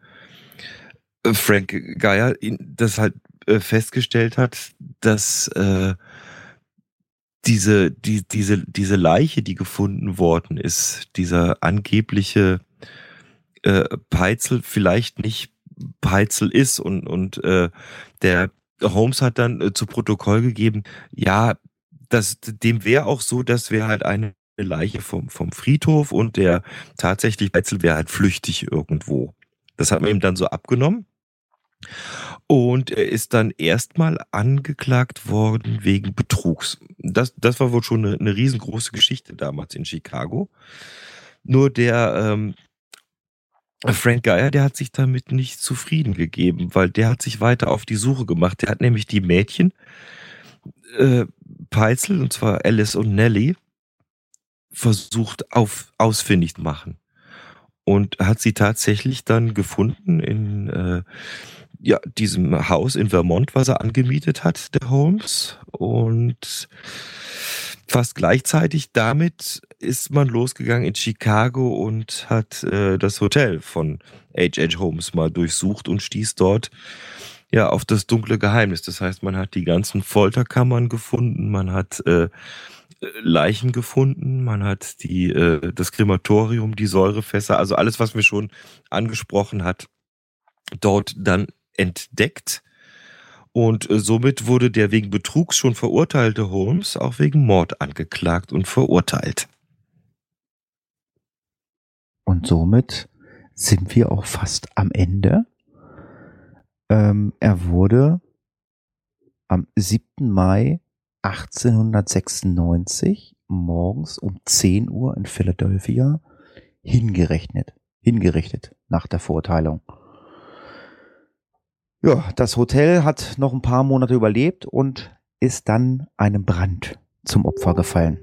Frank Geyer das halt äh, festgestellt hat, dass äh, diese, die, diese, diese Leiche, die gefunden worden ist, dieser angebliche äh, Peitzel vielleicht nicht Peitzel ist und, und äh, der Holmes hat dann äh, zu Protokoll gegeben, ja, das, dem wäre auch so, das wäre halt eine Leiche vom, vom Friedhof und der tatsächlich Peitzel wäre halt flüchtig irgendwo. Das hat man ihm dann so abgenommen. Und er ist dann erstmal angeklagt worden wegen Betrugs. Das, das war wohl schon eine, eine riesengroße Geschichte damals in Chicago. Nur der ähm, Frank Geyer, der hat sich damit nicht zufrieden gegeben, weil der hat sich weiter auf die Suche gemacht. Der hat nämlich die Mädchen, äh, Peitzel, und zwar Alice und Nellie, versucht auf, ausfindig zu machen. Und hat sie tatsächlich dann gefunden in äh, ja, diesem Haus in Vermont, was er angemietet hat, der Holmes. Und fast gleichzeitig damit ist man losgegangen in Chicago und hat äh, das Hotel von H H. Holmes mal durchsucht und stieß dort ja auf das dunkle Geheimnis. Das heißt, man hat die ganzen Folterkammern gefunden, man hat äh, Leichen gefunden, man hat die äh, das Krematorium, die Säurefässer, also alles, was wir schon angesprochen hat, dort dann entdeckt. Und äh, somit wurde der wegen Betrugs schon verurteilte Holmes auch wegen Mord angeklagt und verurteilt. Und somit sind wir auch fast am Ende. Ähm, er wurde am siebten Mai achtzehnhundertsechsundneunzig morgens um zehn Uhr in Philadelphia hingerechnet, hingerichtet nach der Verurteilung. Ja, das Hotel hat noch ein paar Monate überlebt und ist dann einem Brand zum Opfer gefallen.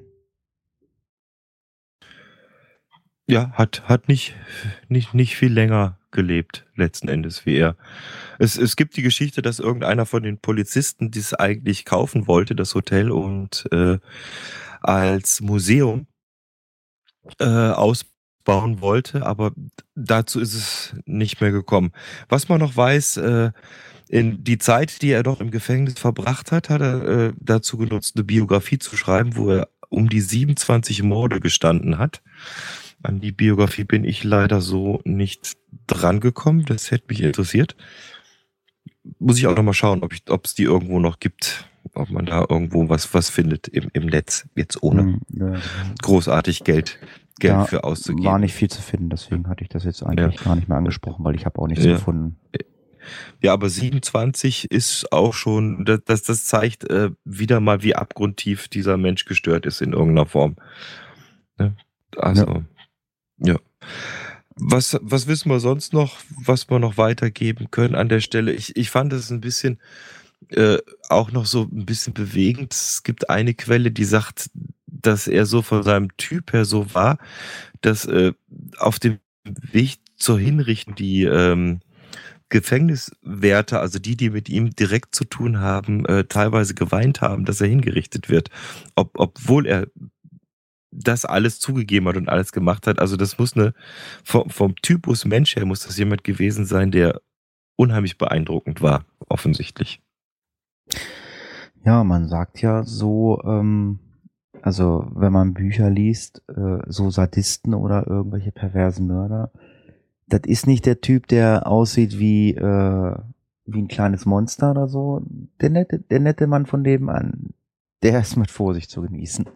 Ja, hat, hat nicht, nicht, nicht viel länger gelebt, letzten Endes, wie er. Es, es gibt die Geschichte, dass irgendeiner von den Polizisten dies eigentlich kaufen wollte, das Hotel, und äh, als Museum äh, ausbauen wollte, aber dazu ist es nicht mehr gekommen. Was man noch weiß, äh, in die Zeit, die er dort im Gefängnis verbracht hat, hat er äh, dazu genutzt, eine Biografie zu schreiben, wo er um die siebenundzwanzig Morde gestanden hat. An die Biografie bin ich leider so nicht drangekommen. Das hätte mich interessiert. Muss ich auch noch mal schauen, ob ich, ob es die irgendwo noch gibt, ob man da irgendwo was, was findet im, im Netz, jetzt ohne ja, ja. großartig Geld, Geld ja, für auszugeben. War nicht viel zu finden, deswegen hatte ich das jetzt eigentlich ja. gar nicht mehr angesprochen, weil ich habe auch nichts ja. gefunden. Ja, aber siebenundzwanzig ist auch schon, das, das zeigt äh, wieder mal, wie abgrundtief dieser Mensch gestört ist in irgendeiner Form. Ne? Also, ja. ja. Was, was wissen wir sonst noch, was wir noch weitergeben können an der Stelle? Ich, ich fand es ein bisschen, äh, auch noch so ein bisschen bewegend. Es gibt eine Quelle, die sagt, dass er so von seinem Typ her so war, dass äh, auf dem Weg zur Hinrichtung die ähm, Gefängniswärter, also die, die mit ihm direkt zu tun haben, äh, teilweise geweint haben, dass er hingerichtet wird, Ob, obwohl er das alles zugegeben hat und alles gemacht hat. Also das muss eine, vom, vom Typus Mensch her muss das jemand gewesen sein, der unheimlich beeindruckend war, offensichtlich. Ja, man sagt ja so, ähm, also wenn man Bücher liest, äh, so Sadisten oder irgendwelche perversen Mörder, das ist nicht der Typ, der aussieht wie, äh, wie ein kleines Monster oder so. Der nette, der nette Mann von nebenan, der ist mit Vorsicht zu genießen.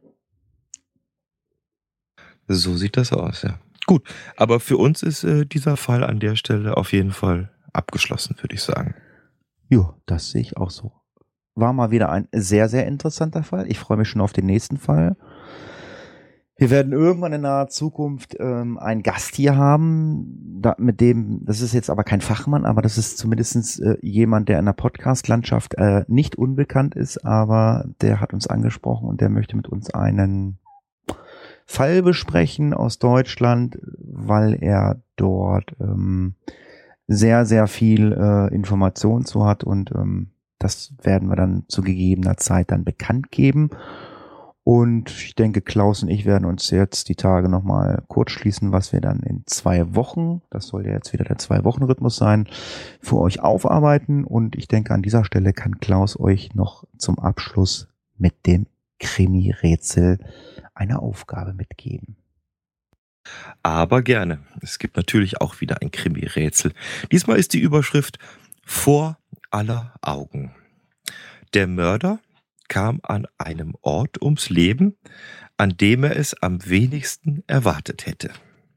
So sieht das aus, ja. Gut, aber für uns ist äh, dieser Fall an der Stelle auf jeden Fall abgeschlossen, würde ich sagen. Jo, das sehe ich auch so. War mal wieder ein sehr, sehr interessanter Fall. Ich freue mich schon auf den nächsten Fall. Wir werden irgendwann in naher Zukunft ähm, einen Gast hier haben, da, mit dem, das ist jetzt aber kein Fachmann, aber das ist zumindest äh, jemand, der in der Podcast-Landschaft äh, nicht unbekannt ist, aber der hat uns angesprochen und der möchte mit uns einen Fall besprechen aus Deutschland, weil er dort ähm, sehr, sehr viel äh, Information zu hat und ähm, das werden wir dann zu gegebener Zeit dann bekannt geben. Und ich denke, Klaus und ich werden uns jetzt die Tage nochmal kurz schließen, was wir dann in zwei Wochen, das soll ja jetzt wieder der Zwei-Wochen-Rhythmus sein, für euch aufarbeiten. Und ich denke, an dieser Stelle kann Klaus euch noch zum Abschluss mit dem Krimi-Rätsel eine Aufgabe mitgeben. Aber gerne. Es gibt natürlich auch wieder ein Krimi-Rätsel. Diesmal ist die Überschrift Vor aller Augen. Der Mörder kam an einem Ort ums Leben, an dem er es am wenigsten erwartet hätte.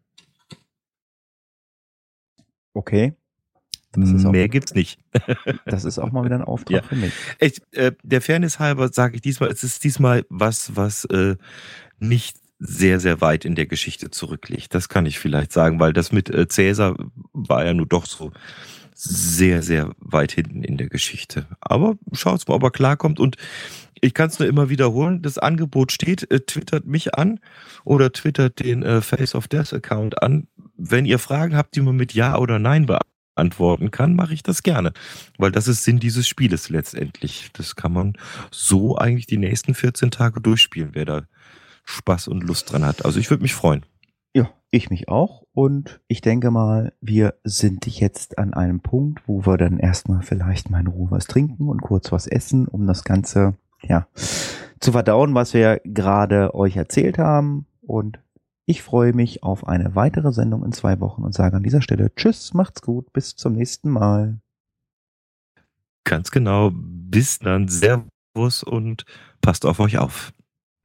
Okay. Mehr gibt's nicht. Das ist auch mal wieder ein Auftrag ja. für mich. Ich, äh, der Fairness halber sage ich diesmal, es ist diesmal was, was äh, nicht sehr, sehr weit in der Geschichte zurückliegt. Das kann ich vielleicht sagen, weil das mit äh, Cäsar war ja nur doch so sehr, sehr weit hinten in der Geschichte. Aber schaut's mal, ob er klarkommt. Und ich kann es nur immer wiederholen, das Angebot steht, äh, twittert mich an oder twittert den äh, Face of Death Account an. Wenn ihr Fragen habt, die man mit Ja oder Nein beantworten kann, mache ich das gerne. Weil das ist Sinn dieses Spieles letztendlich. Das kann man so eigentlich die nächsten vierzehn Tage durchspielen, wer da Spaß und Lust dran hat. Also ich würde mich freuen. Ja, ich mich auch. Und ich denke mal, wir sind jetzt an einem Punkt, wo wir dann erstmal vielleicht mal in Ruhe was trinken und kurz was essen, um das Ganze ja zu verdauen, was wir gerade euch erzählt haben. Und ich freue mich auf eine weitere Sendung in zwei Wochen und sage an dieser Stelle Tschüss, macht's gut, bis zum nächsten Mal. Ganz genau, bis dann, Servus und passt auf euch auf.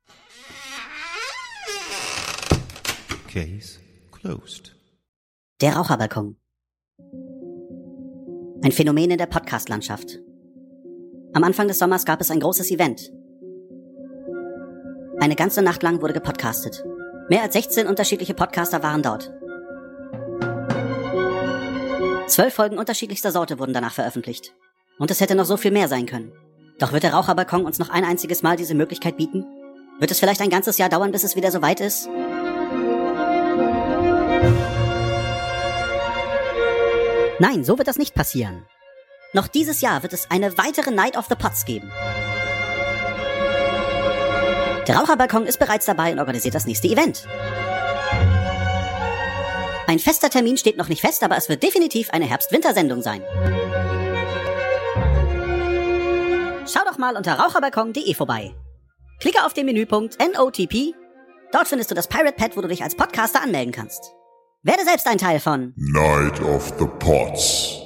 Case closed. Der Raucherbalkon. Ein Phänomen in der Podcast-Landschaft. Am Anfang des Sommers gab es ein großes Event. Eine ganze Nacht lang wurde gepodcastet. Mehr als sechzehn unterschiedliche Podcaster waren dort. Zwölf Folgen unterschiedlichster Sorte wurden danach veröffentlicht. Und es hätte noch so viel mehr sein können. Doch wird der Raucherbalkon uns noch ein einziges Mal diese Möglichkeit bieten? Wird es vielleicht ein ganzes Jahr dauern, bis es wieder soweit ist? Nein, so wird das nicht passieren. Noch dieses Jahr wird es eine weitere Night of the Pods geben. Der Raucherbalkon ist bereits dabei und organisiert das nächste Event. Ein fester Termin steht noch nicht fest, aber es wird definitiv eine Herbst-Winter-Sendung sein. doch mal unter raucherbalkon punkt de vorbei. Klicke auf den Menüpunkt N O T P. Dort findest du das Pirate Pad, wo du dich als Podcaster anmelden kannst. Werde selbst ein Teil von Night of the Pods.